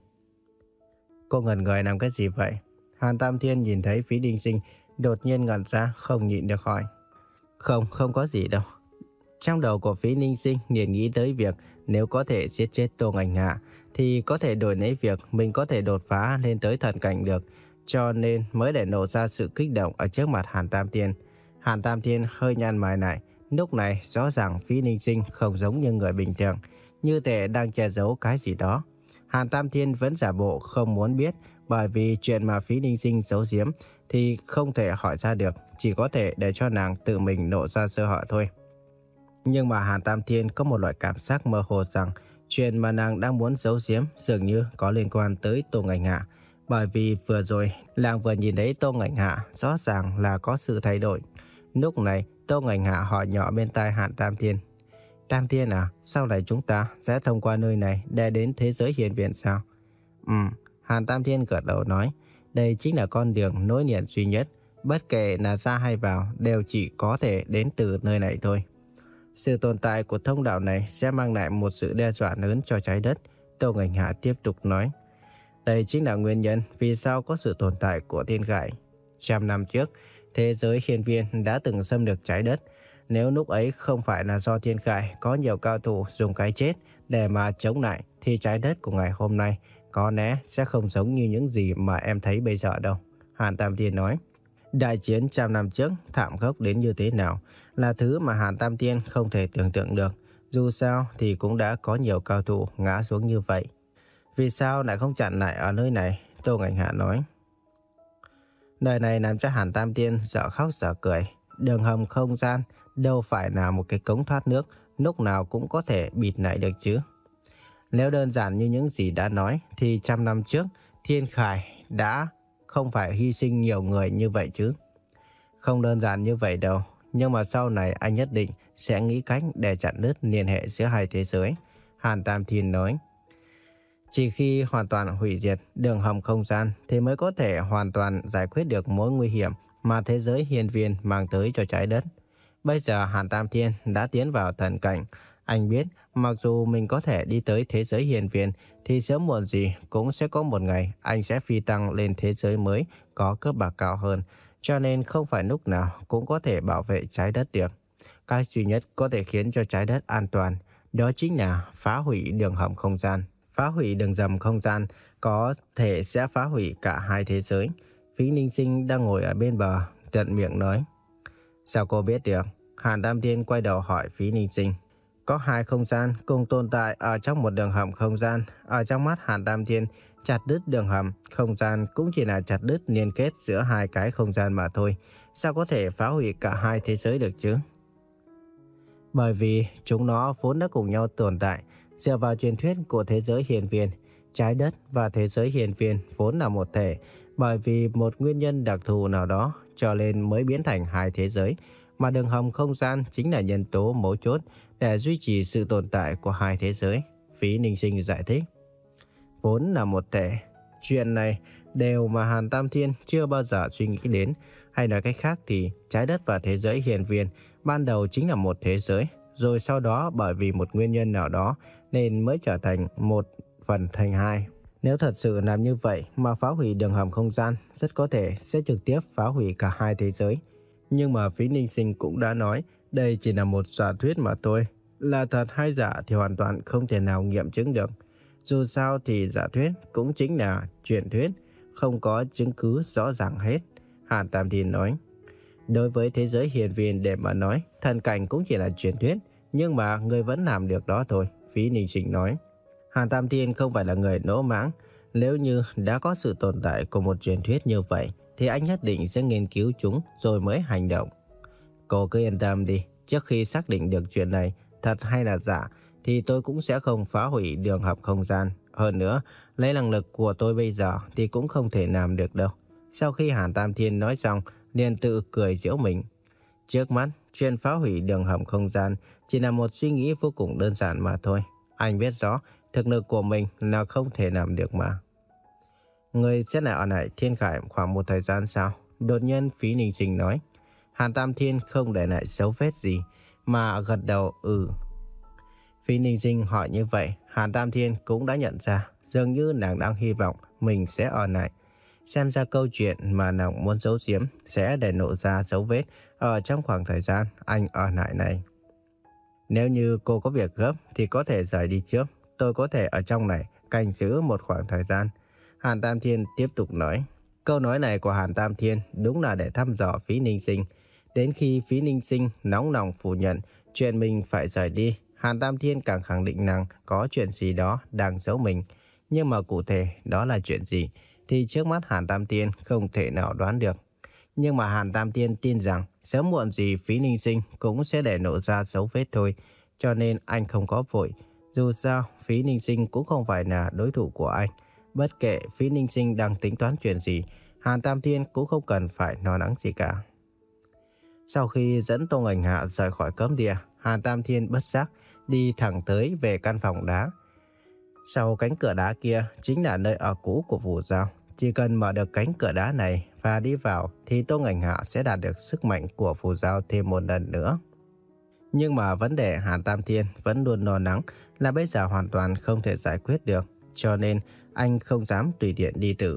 Cô ngẩn người làm cái gì vậy? Hàn Tam Thiên nhìn thấy Phí Ninh Sinh đột nhiên ngẩn ra, không nhịn được hỏi. Không, không có gì đâu. Trong đầu của Phí Ninh Sinh liền nghĩ tới việc nếu có thể giết chết Tô Ngành Hạ thì có thể đổi lấy việc mình có thể đột phá lên tới thần cảnh được, cho nên mới để nổ ra sự kích động ở trước mặt Hàn Tam Thiên. Hàn Tam Thiên hơi nhăn mày lại, lúc này rõ ràng Phí Ninh Sinh không giống như người bình thường, như thể đang che giấu cái gì đó. Hàn Tam Thiên vẫn giả bộ không muốn biết, bởi vì chuyện mà Phí Ninh Sinh giấu giếm thì không thể hỏi ra được, chỉ có thể để cho nàng tự mình nộ ra sơ hở thôi. Nhưng mà Hàn Tam Thiên có một loại cảm giác mơ hồ rằng chuyện mà nàng đang muốn giấu giếm dường như có liên quan tới Tô Ngành Hạ, bởi vì vừa rồi nàng vừa nhìn thấy Tô Ngành Hạ rõ ràng là có sự thay đổi. Lúc này Tô Ngành Hạ hỏi nhỏ bên tai Hàn Tam Thiên. Tam Thiên à, sau này chúng ta sẽ thông qua nơi này để đến thế giới hiển viện sao? Ừ, Hàn Tam Thiên gật đầu nói, đây chính là con đường nối liền duy nhất, bất kể là ra hay vào đều chỉ có thể đến từ nơi này thôi. Sự tồn tại của thông đạo này sẽ mang lại một sự đe dọa lớn cho trái đất, Tô Ngành Hạ tiếp tục nói. Đây chính là nguyên nhân vì sao có sự tồn tại của thiên khải. Trăm năm trước, thế giới hiên viên đã từng xâm lược trái đất. Nếu lúc ấy không phải là do thiên khải có nhiều cao thủ dùng cái chết để mà chống lại, thì trái đất của ngày hôm nay có lẽ sẽ không giống như những gì mà em thấy bây giờ đâu, Hàn Tam Thiên nói. Đại chiến trăm năm trước thảm khốc đến như thế nào là thứ mà Hàn Tam Thiên không thể tưởng tượng được. Dù sao thì cũng đã có nhiều cao thủ ngã xuống như vậy. Vì sao lại không chặn lại ở nơi này? Tô Ngạnh Hạ nói. Đời này làm cho Hàn Tam Tiên dở khóc dở cười. Đường hầm không gian đâu phải là một cái cống thoát nước, lúc nào cũng có thể bịt lại được chứ. Nếu đơn giản như những gì đã nói thì trăm năm trước Thiên Khải đã không phải hy sinh nhiều người như vậy chứ. Không đơn giản như vậy đâu, nhưng mà sau này anh nhất định sẽ nghĩ cách để chặn đứt liên hệ giữa hai thế giới. Hàn Tam Thiên nói. Chỉ khi hoàn toàn hủy diệt đường hầm không gian thì mới có thể hoàn toàn giải quyết được mối nguy hiểm mà thế giới hiên viên mang tới cho trái đất. Bây giờ Hàn Tam Thiên đã tiến vào thần cảnh. Anh biết mặc dù mình có thể đi tới thế giới hiên viên thì sớm muộn gì cũng sẽ có một ngày anh sẽ phi tăng lên thế giới mới có cấp bậc cao hơn. Cho nên không phải lúc nào cũng có thể bảo vệ trái đất được. Cách duy nhất có thể khiến cho trái đất an toàn đó chính là phá hủy đường hầm không gian. Phá hủy đường hầm không gian có thể sẽ phá hủy cả hai thế giới. Phí Ninh Sinh đang ngồi ở bên bờ, tận miệng nói. Sao cô biết được? Hàn Tam Thiên quay đầu hỏi Phí Ninh Sinh. Có hai không gian cùng tồn tại ở trong một đường hầm không gian. Ở trong mắt Hàn Tam Thiên, chặt đứt đường hầm không gian cũng chỉ là chặt đứt liên kết giữa hai cái không gian mà thôi. Sao có thể phá hủy cả hai thế giới được chứ? Bởi vì chúng nó vốn đã cùng nhau tồn tại. Dựa vào truyền thuyết của thế giới hiên viên, trái đất và thế giới hiên viên vốn là một thể. Bởi vì một nguyên nhân đặc thù nào đó cho nên mới biến thành hai thế giới. Mà đường hầm không gian chính là nhân tố mấu chốt để duy trì sự tồn tại của hai thế giới. Phí Ninh Sinh giải thích. Vốn là một thể. Chuyện này đều mà Hàn Tam Thiên chưa bao giờ suy nghĩ đến. Hay nói cách khác thì trái đất và thế giới hiên viên ban đầu chính là một thế giới. Rồi sau đó bởi vì một nguyên nhân nào đó nên mới trở thành một phần thành hai. Nếu thật sự làm như vậy mà phá hủy đường hầm không gian, rất có thể sẽ trực tiếp phá hủy cả hai thế giới. Nhưng mà Phí Ninh Sinh cũng đã nói đây chỉ là một giả thuyết mà thôi. Là thật hay giả thì hoàn toàn không thể nào nghiệm chứng được. Dù sao thì giả thuyết cũng chính là truyền thuyết, không có chứng cứ rõ ràng hết. Hàn Tam Thiên nói. Đối với thế giới hiên viên để mà nói, thần cảnh cũng chỉ là truyền thuyết, nhưng mà người vẫn làm được đó thôi, Phí Ninh Sinh nói. Hàn Tam Thiên không phải là người lỗ mãng. Nếu như đã có sự tồn tại của một truyền thuyết như vậy, thì anh nhất định sẽ nghiên cứu chúng rồi mới hành động. Cô cứ yên tâm đi, trước khi xác định được chuyện này thật hay là giả, thì tôi cũng sẽ không phá hủy đường hầm không gian. Hơn nữa, lấy năng lực của tôi bây giờ thì cũng không thể làm được đâu. Sau khi Hàn Tam Thiên nói xong, liền tự cười giễu mình. Trước mắt, chuyện phá hủy đường hầm không gian chỉ là một suy nghĩ vô cùng đơn giản mà thôi. Anh biết rõ, thực lực của mình là không thể làm được mà. Người sẽ lại ở lại Thiên Khải khoảng một thời gian sau. Đột nhiên Phí Ninh Sinh nói. Hàn Tam Thiên không để lại dấu vết gì, mà gật đầu ừ. Phí Ninh Sinh hỏi như vậy, Hàn Tam Thiên cũng đã nhận ra, dường như nàng đang hy vọng mình sẽ ở lại. Xem ra câu chuyện mà nàng muốn giấu giếm sẽ để lộ ra dấu vết ở trong khoảng thời gian anh ở lại này. Nếu như cô có việc gấp thì có thể rời đi trước. Tôi có thể ở trong này canh giữ một khoảng thời gian. Hàn Tam Thiên tiếp tục nói. Câu nói này của Hàn Tam Thiên đúng là để thăm dò Phí Ninh Sinh. Đến khi Phí Ninh Sinh nóng lòng phủ nhận chuyện mình phải rời đi, Hàn Tam Thiên càng khẳng định rằng có chuyện gì đó đang giấu mình. Nhưng mà cụ thể đó là chuyện gì thì trước mắt Hàn Tam Thiên không thể nào đoán được. Nhưng mà Hàn Tam Thiên tin rằng sớm muộn gì Phí Ninh Sinh cũng sẽ để lộ ra dấu vết thôi. Cho nên anh không có vội. Dù sao Phí Ninh Sinh cũng không phải là đối thủ của anh. Bất kể Phí Ninh Sinh đang tính toán chuyện gì, Hàn Tam Thiên cũng không cần phải lo lắng gì cả. Sau khi dẫn Tô Ngạnh Hạ rời khỏi cấm địa, Hàn Tam Thiên bất giác đi thẳng tới về căn phòng đá. Sau cánh cửa đá kia chính là nơi ở cũ của Phù Giao. Chỉ cần mở được cánh cửa đá này và đi vào thì Tô Ngạnh Hạ sẽ đạt được sức mạnh của Phù Giao thêm một lần nữa. Nhưng mà vấn đề Hàn Tam Thiên vẫn luôn lo lắng là bây giờ hoàn toàn không thể giải quyết được. Cho nên anh không dám tùy tiện đi thử.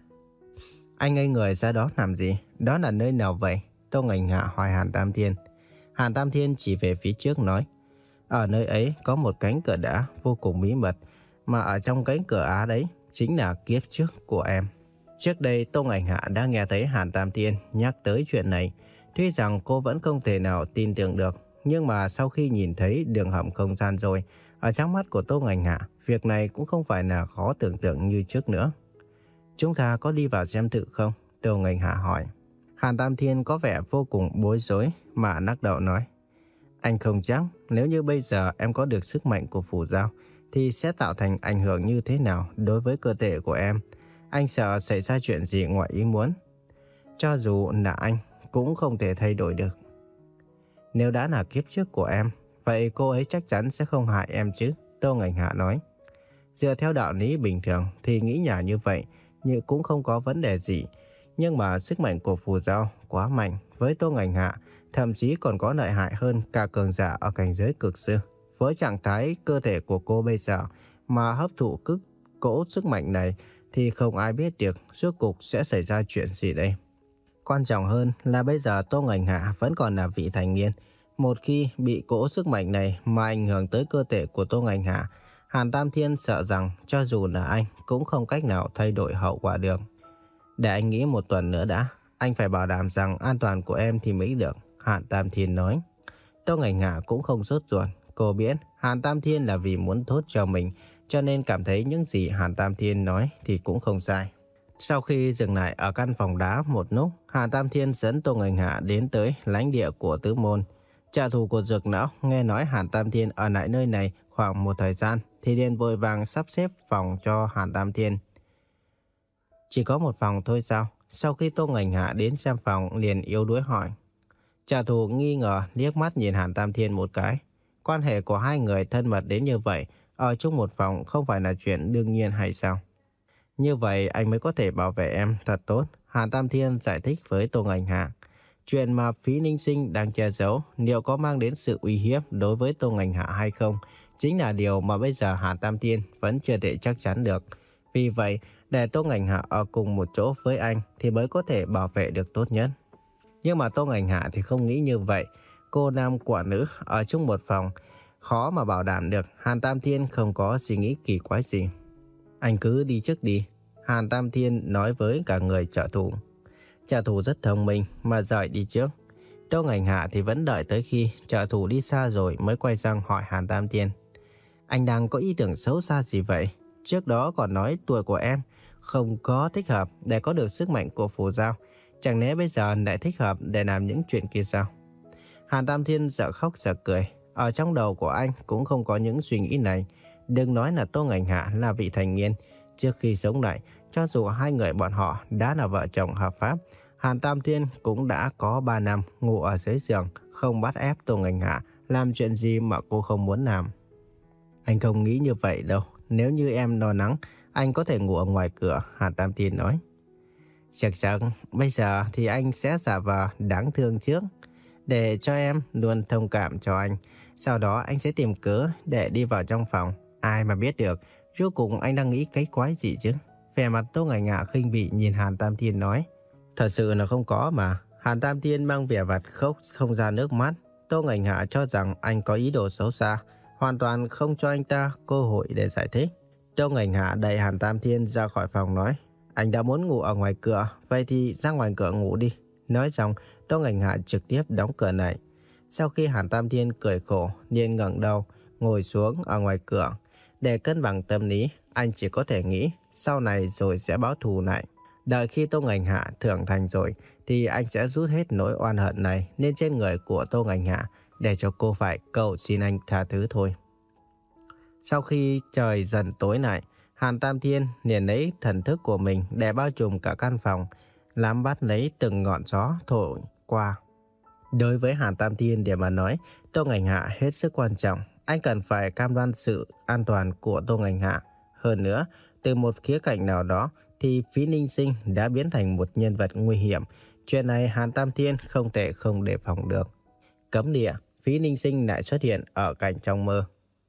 Anh ngây người ra đó làm gì? Đó là nơi nào vậy? Tô Ngạnh Hạ hỏi Hàn Tam Thiên. Hàn Tam Thiên chỉ về phía trước nói. Ở nơi ấy có một cánh cửa đá vô cùng bí mật. Mà ở trong cánh cửa á đấy chính là kiếp trước của em. Trước đây Tô Ngạnh Hạ đã nghe thấy Hàn Tam Thiên nhắc tới chuyện này. Tuy rằng cô vẫn không thể nào tin tưởng được, Nhưng mà sau khi nhìn thấy đường hầm không gian rồi, ở trong mắt của Tô Ngành Hạ, việc này cũng không phải là khó tưởng tượng như trước nữa. Chúng ta có đi vào xem thử không? Tô Ngành Hạ hỏi. Hàn Tam Thiên có vẻ vô cùng bối rối mà lắc đầu nói. Anh không chắc nếu như bây giờ em có được sức mạnh của phù giao thì sẽ tạo thành ảnh hưởng như thế nào đối với cơ thể của em. Anh sợ xảy ra chuyện gì ngoài ý muốn. Cho dù là anh cũng không thể thay đổi được. Nếu đã là kiếp trước của em, vậy cô ấy chắc chắn sẽ không hại em chứ, Tô Ngành Hạ nói. Dựa theo đạo lý bình thường thì nghĩ nhả như vậy nhưng cũng không có vấn đề gì. Nhưng mà sức mạnh của phù giao quá mạnh với Tô Ngành Hạ, thậm chí còn có lợi hại hơn cả cường giả ở cảnh giới cực sư. Với trạng thái cơ thể của cô bây giờ mà hấp thụ cực cỗ sức mạnh này thì không ai biết được rốt cuộc sẽ xảy ra chuyện gì đây. Quan trọng hơn là bây giờ Tô Ngành Hạ vẫn còn là vị thành niên. Một khi bị cỗ sức mạnh này mà ảnh hưởng tới cơ thể của Tô Ngành Hạ, Hàn Tam Thiên sợ rằng cho dù là anh cũng không cách nào thay đổi hậu quả được. Để anh nghĩ một tuần nữa đã, anh phải bảo đảm rằng an toàn của em thì mới được, Hàn Tam Thiên nói. Tô Ngành Hạ cũng không sốt ruột, cô biết Hàn Tam Thiên là vì muốn tốt cho mình, cho nên cảm thấy những gì Hàn Tam Thiên nói thì cũng không sai. Sau khi dừng lại ở căn phòng đá một lúc, Hàn Tam Thiên dẫn Tô Ngành Hạ đến tới lãnh địa của Tứ Môn. Trả thù của Dược Lão nghe nói Hàn Tam Thiên ở lại nơi này khoảng một thời gian thì liền vội vàng sắp xếp phòng cho Hàn Tam Thiên. Chỉ có một phòng thôi sao? Sau khi Tô Ngành Hạ đến xem phòng liền yếu đuối hỏi. Trả thù nghi ngờ liếc mắt nhìn Hàn Tam Thiên một cái. Quan hệ của hai người thân mật đến như vậy, ở chung một phòng không phải là chuyện đương nhiên hay sao? Như vậy anh mới có thể bảo vệ em thật tốt, Hàn Tam Thiên giải thích với Tô Ngành Hạ. Chuyện mà Phí Ninh Sinh đang che giấu liệu có mang đến sự uy hiếp đối với Tô Ngành Hạ hay không, chính là điều mà bây giờ Hàn Tam Thiên vẫn chưa thể chắc chắn được. Vì vậy, để Tô Ngành Hạ ở cùng một chỗ với anh thì mới có thể bảo vệ được tốt nhất. Nhưng mà Tô Ngành Hạ thì không nghĩ như vậy. Cô nam quả nữ ở chung một phòng, khó mà bảo đảm được Hàn Tam Thiên không có suy nghĩ kỳ quái gì. Anh cứ đi trước đi, Hàn Tam Thiên nói với cả người trợ thủ. Trợ thủ rất thông minh mà giỏi đi trước. Tô Ngành Hạ thì vẫn đợi tới khi trợ thủ đi xa rồi mới quay sang hỏi Hàn Tam Thiên. Anh đang có ý tưởng xấu xa gì vậy? Trước đó còn nói tuổi của em không có thích hợp để có được sức mạnh của phù giao. Chẳng lẽ bây giờ lại thích hợp để làm những chuyện kia sao? Hàn Tam Thiên sợ khóc sợ cười. Ở trong đầu của anh cũng không có những suy nghĩ này. Đừng nói là Tô Ngành Hạ là vị thành niên. Trước khi sống lại, cho dù hai người bọn họ đã là vợ chồng hợp pháp, Hàn Tam Thiên cũng đã có ba năm ngủ ở dưới giường, không bắt ép Tô Ngành Hạ làm chuyện gì mà cô không muốn làm. Anh không nghĩ như vậy đâu. Nếu như em lo lắng, anh có thể ngủ ở ngoài cửa, Hàn Tam Thiên nói. Chắc chắn, bây giờ thì anh sẽ giả vờ đáng thương trước, để cho em luôn thông cảm cho anh. Sau đó anh sẽ tìm cớ để đi vào trong phòng. Ai mà biết được, rốt cuộc anh đang nghĩ cái quái gì chứ? Vẻ mặt Tô Ngành Hạ khinh bỉ nhìn Hàn Tam Thiên nói. Thật sự là không có mà. Hàn Tam Thiên mang vẻ mặt khóc không ra nước mắt. Tô Ngành Hạ cho rằng anh có ý đồ xấu xa, hoàn toàn không cho anh ta cơ hội để giải thích. Tô Ngành Hạ đẩy Hàn Tam Thiên ra khỏi phòng nói. Anh đã muốn ngủ ở ngoài cửa, vậy thì ra ngoài cửa ngủ đi. Nói xong, Tô Ngành Hạ trực tiếp đóng cửa lại. Sau khi Hàn Tam Thiên cười khổ, liền ngẩng đầu, ngồi xuống ở ngoài cửa. Để cân bằng tâm lý, anh chỉ có thể nghĩ sau này rồi sẽ báo thù lại. Đợi khi Tô Ngành Hạ trưởng thành rồi thì anh sẽ rút hết nỗi oan hận này lên trên người của Tô Ngành Hạ để cho cô phải cầu xin anh tha thứ thôi. Sau khi trời dần tối lại, Hàn Tam Thiên liền lấy thần thức của mình để bao trùm cả căn phòng, nắm bắt lấy từng ngọn gió thổi qua. Đối với Hàn Tam Thiên để mà nói, Tô Ngành Hạ hết sức quan trọng. Anh cần phải cam đoan sự an toàn của Tô Ngành Hạ. Hơn nữa, từ một khía cạnh nào đó thì Phí Ninh Sinh đã biến thành một nhân vật nguy hiểm. Chuyện này Hàn Tam Thiên không thể không đề phòng được. Cấm địa, Phí Ninh Sinh lại xuất hiện ở cảnh trong mơ.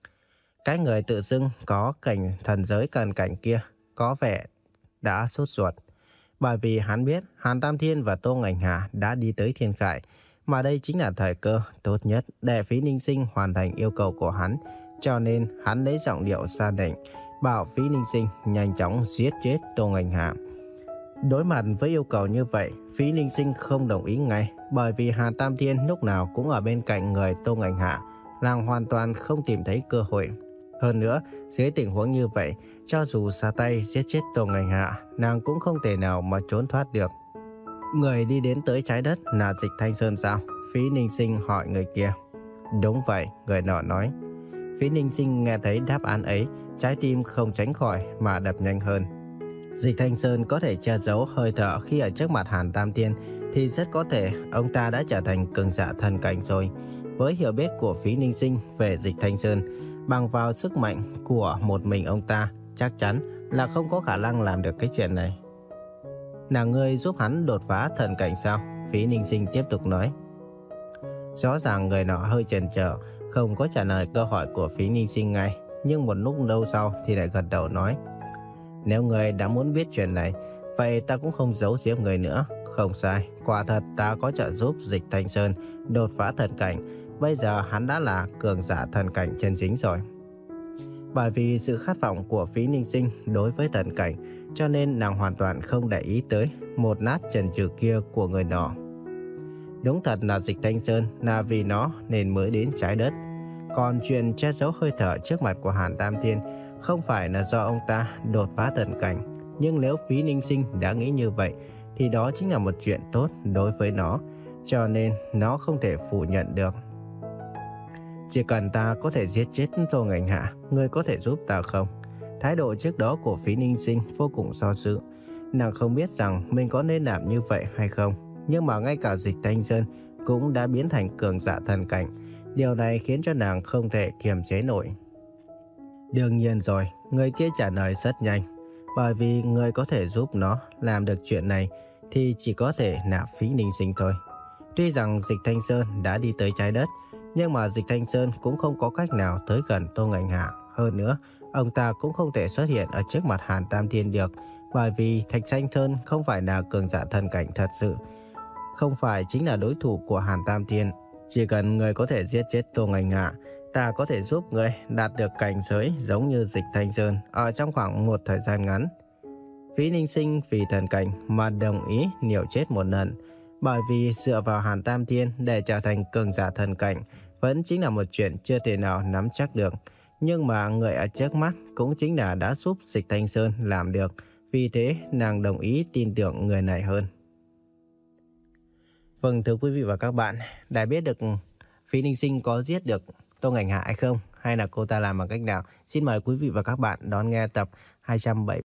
Cái người tự xưng có cảnh thần giới cận cảnh kia có vẻ đã sốt ruột. Bởi vì hắn biết Hàn Tam Thiên và Tô Ngành Hạ đã đi tới Thiên Khải, mà đây chính là thời cơ tốt nhất để Phí Ninh Sinh hoàn thành yêu cầu của hắn. Cho nên hắn lấy giọng điệu ra lệnh, bảo Phí Ninh Sinh nhanh chóng giết chết Tô Ngành Hạ. Đối mặt với yêu cầu như vậy, Phí Ninh Sinh không đồng ý ngay, bởi vì Hàn Tam Thiên lúc nào cũng ở bên cạnh người Tô Ngạnh Hạ, nàng hoàn toàn không tìm thấy cơ hội. Hơn nữa, dưới tình huống như vậy, cho dù ra tay giết chết Tô Ngạnh Hạ, nàng cũng không thể nào mà trốn thoát được. Người đi đến tới trái đất là Dịch Thanh Sơn sao? Phí Ninh Sinh hỏi người kia. Đúng vậy, người nọ nói. Phí Ninh Sinh nghe thấy đáp án ấy, trái tim không tránh khỏi mà đập nhanh hơn. Dịch Thanh Sơn có thể che giấu hơi thở khi ở trước mặt Hàn Tam Thiên, thì rất có thể ông ta đã trở thành cường giả thần cảnh rồi. Với hiểu biết của Phí Ninh Sinh về Dịch Thanh Sơn, bằng vào sức mạnh của một mình ông ta, chắc chắn là không có khả năng làm được cái chuyện này. Là người giúp hắn đột phá thần cảnh sao? Phí Ninh Sinh tiếp tục nói. Rõ ràng người nọ hơi chần chờ, không có trả lời câu hỏi của Phí Ninh Sinh ngay, nhưng một lúc lâu sau thì lại gật đầu nói. Nếu người đã muốn biết chuyện này, vậy ta cũng không giấu giếm người nữa. Không sai, quả thật ta có trợ giúp Dịch Thanh Sơn đột phá thần cảnh. Bây giờ hắn đã là cường giả thần cảnh chân chính rồi. Bởi vì sự khát vọng của Phí Ninh Sinh đối với thần cảnh, cho nên nàng hoàn toàn không để ý tới một nát chần chừ kia của người nọ. Đúng thật là Dịch Thanh Sơn là vì nó nên mới đến trái đất. Còn chuyện che giấu hơi thở trước mặt của Hàn Tam Thiên không phải là do ông ta đột phá thần cảnh. Nhưng nếu Phí Ninh Sinh đã nghĩ như vậy, thì đó chính là một chuyện tốt đối với nó, cho nên nó không thể phủ nhận được. Chỉ cần ta có thể giết chết Tô Ngạnh Hạ, ngươi có thể giúp ta không? Thái độ trước đó của Phí Ninh Sinh vô cùng do dự. Nàng không biết rằng mình có nên làm như vậy hay không. Nhưng mà ngay cả Dịch Thanh Sơn cũng đã biến thành cường giả thần cảnh. Điều này khiến cho nàng không thể kiềm chế nổi. Đương nhiên rồi, người kia trả lời rất nhanh. Bởi vì người có thể giúp nó làm được chuyện này thì chỉ có thể là Phí Ninh Sinh thôi. Tuy rằng Dịch Thanh Sơn đã đi tới trái đất, nhưng mà Dịch Thanh Sơn cũng không có cách nào tới gần Tô Ngạnh Hạ. Hơn nữa, ông ta cũng không thể xuất hiện ở trước mặt Hàn Tam Thiên được, bởi vì Thạch Thanh Sơn không phải là cường giả thần cảnh thật sự, không phải chính là đối thủ của Hàn Tam Thiên. Chỉ cần người có thể giết chết Tô Ngạnh Hạ, ta có thể giúp người đạt được cảnh giới giống như Dịch Thanh Sơn ở trong khoảng một thời gian ngắn. Phí Ninh Sinh vì thần cảnh mà đồng ý liều chết một lần, bởi vì dựa vào Hàn Tam Thiên để trở thành cường giả thần cảnh vẫn chính là một chuyện chưa thể nào nắm chắc được. Nhưng mà người ở trước mắt cũng chính là đã giúp Dịch Thanh Sơn làm được, vì thế nàng đồng ý tin tưởng người này hơn. Vâng, thưa quý vị và các bạn, đã biết được Phí Ninh Sinh có giết được Tô Ngạnh Hạ hay không, hay là cô ta làm bằng cách nào? Xin mời quý vị và các bạn đón nghe tập hai trăm bảy mươi.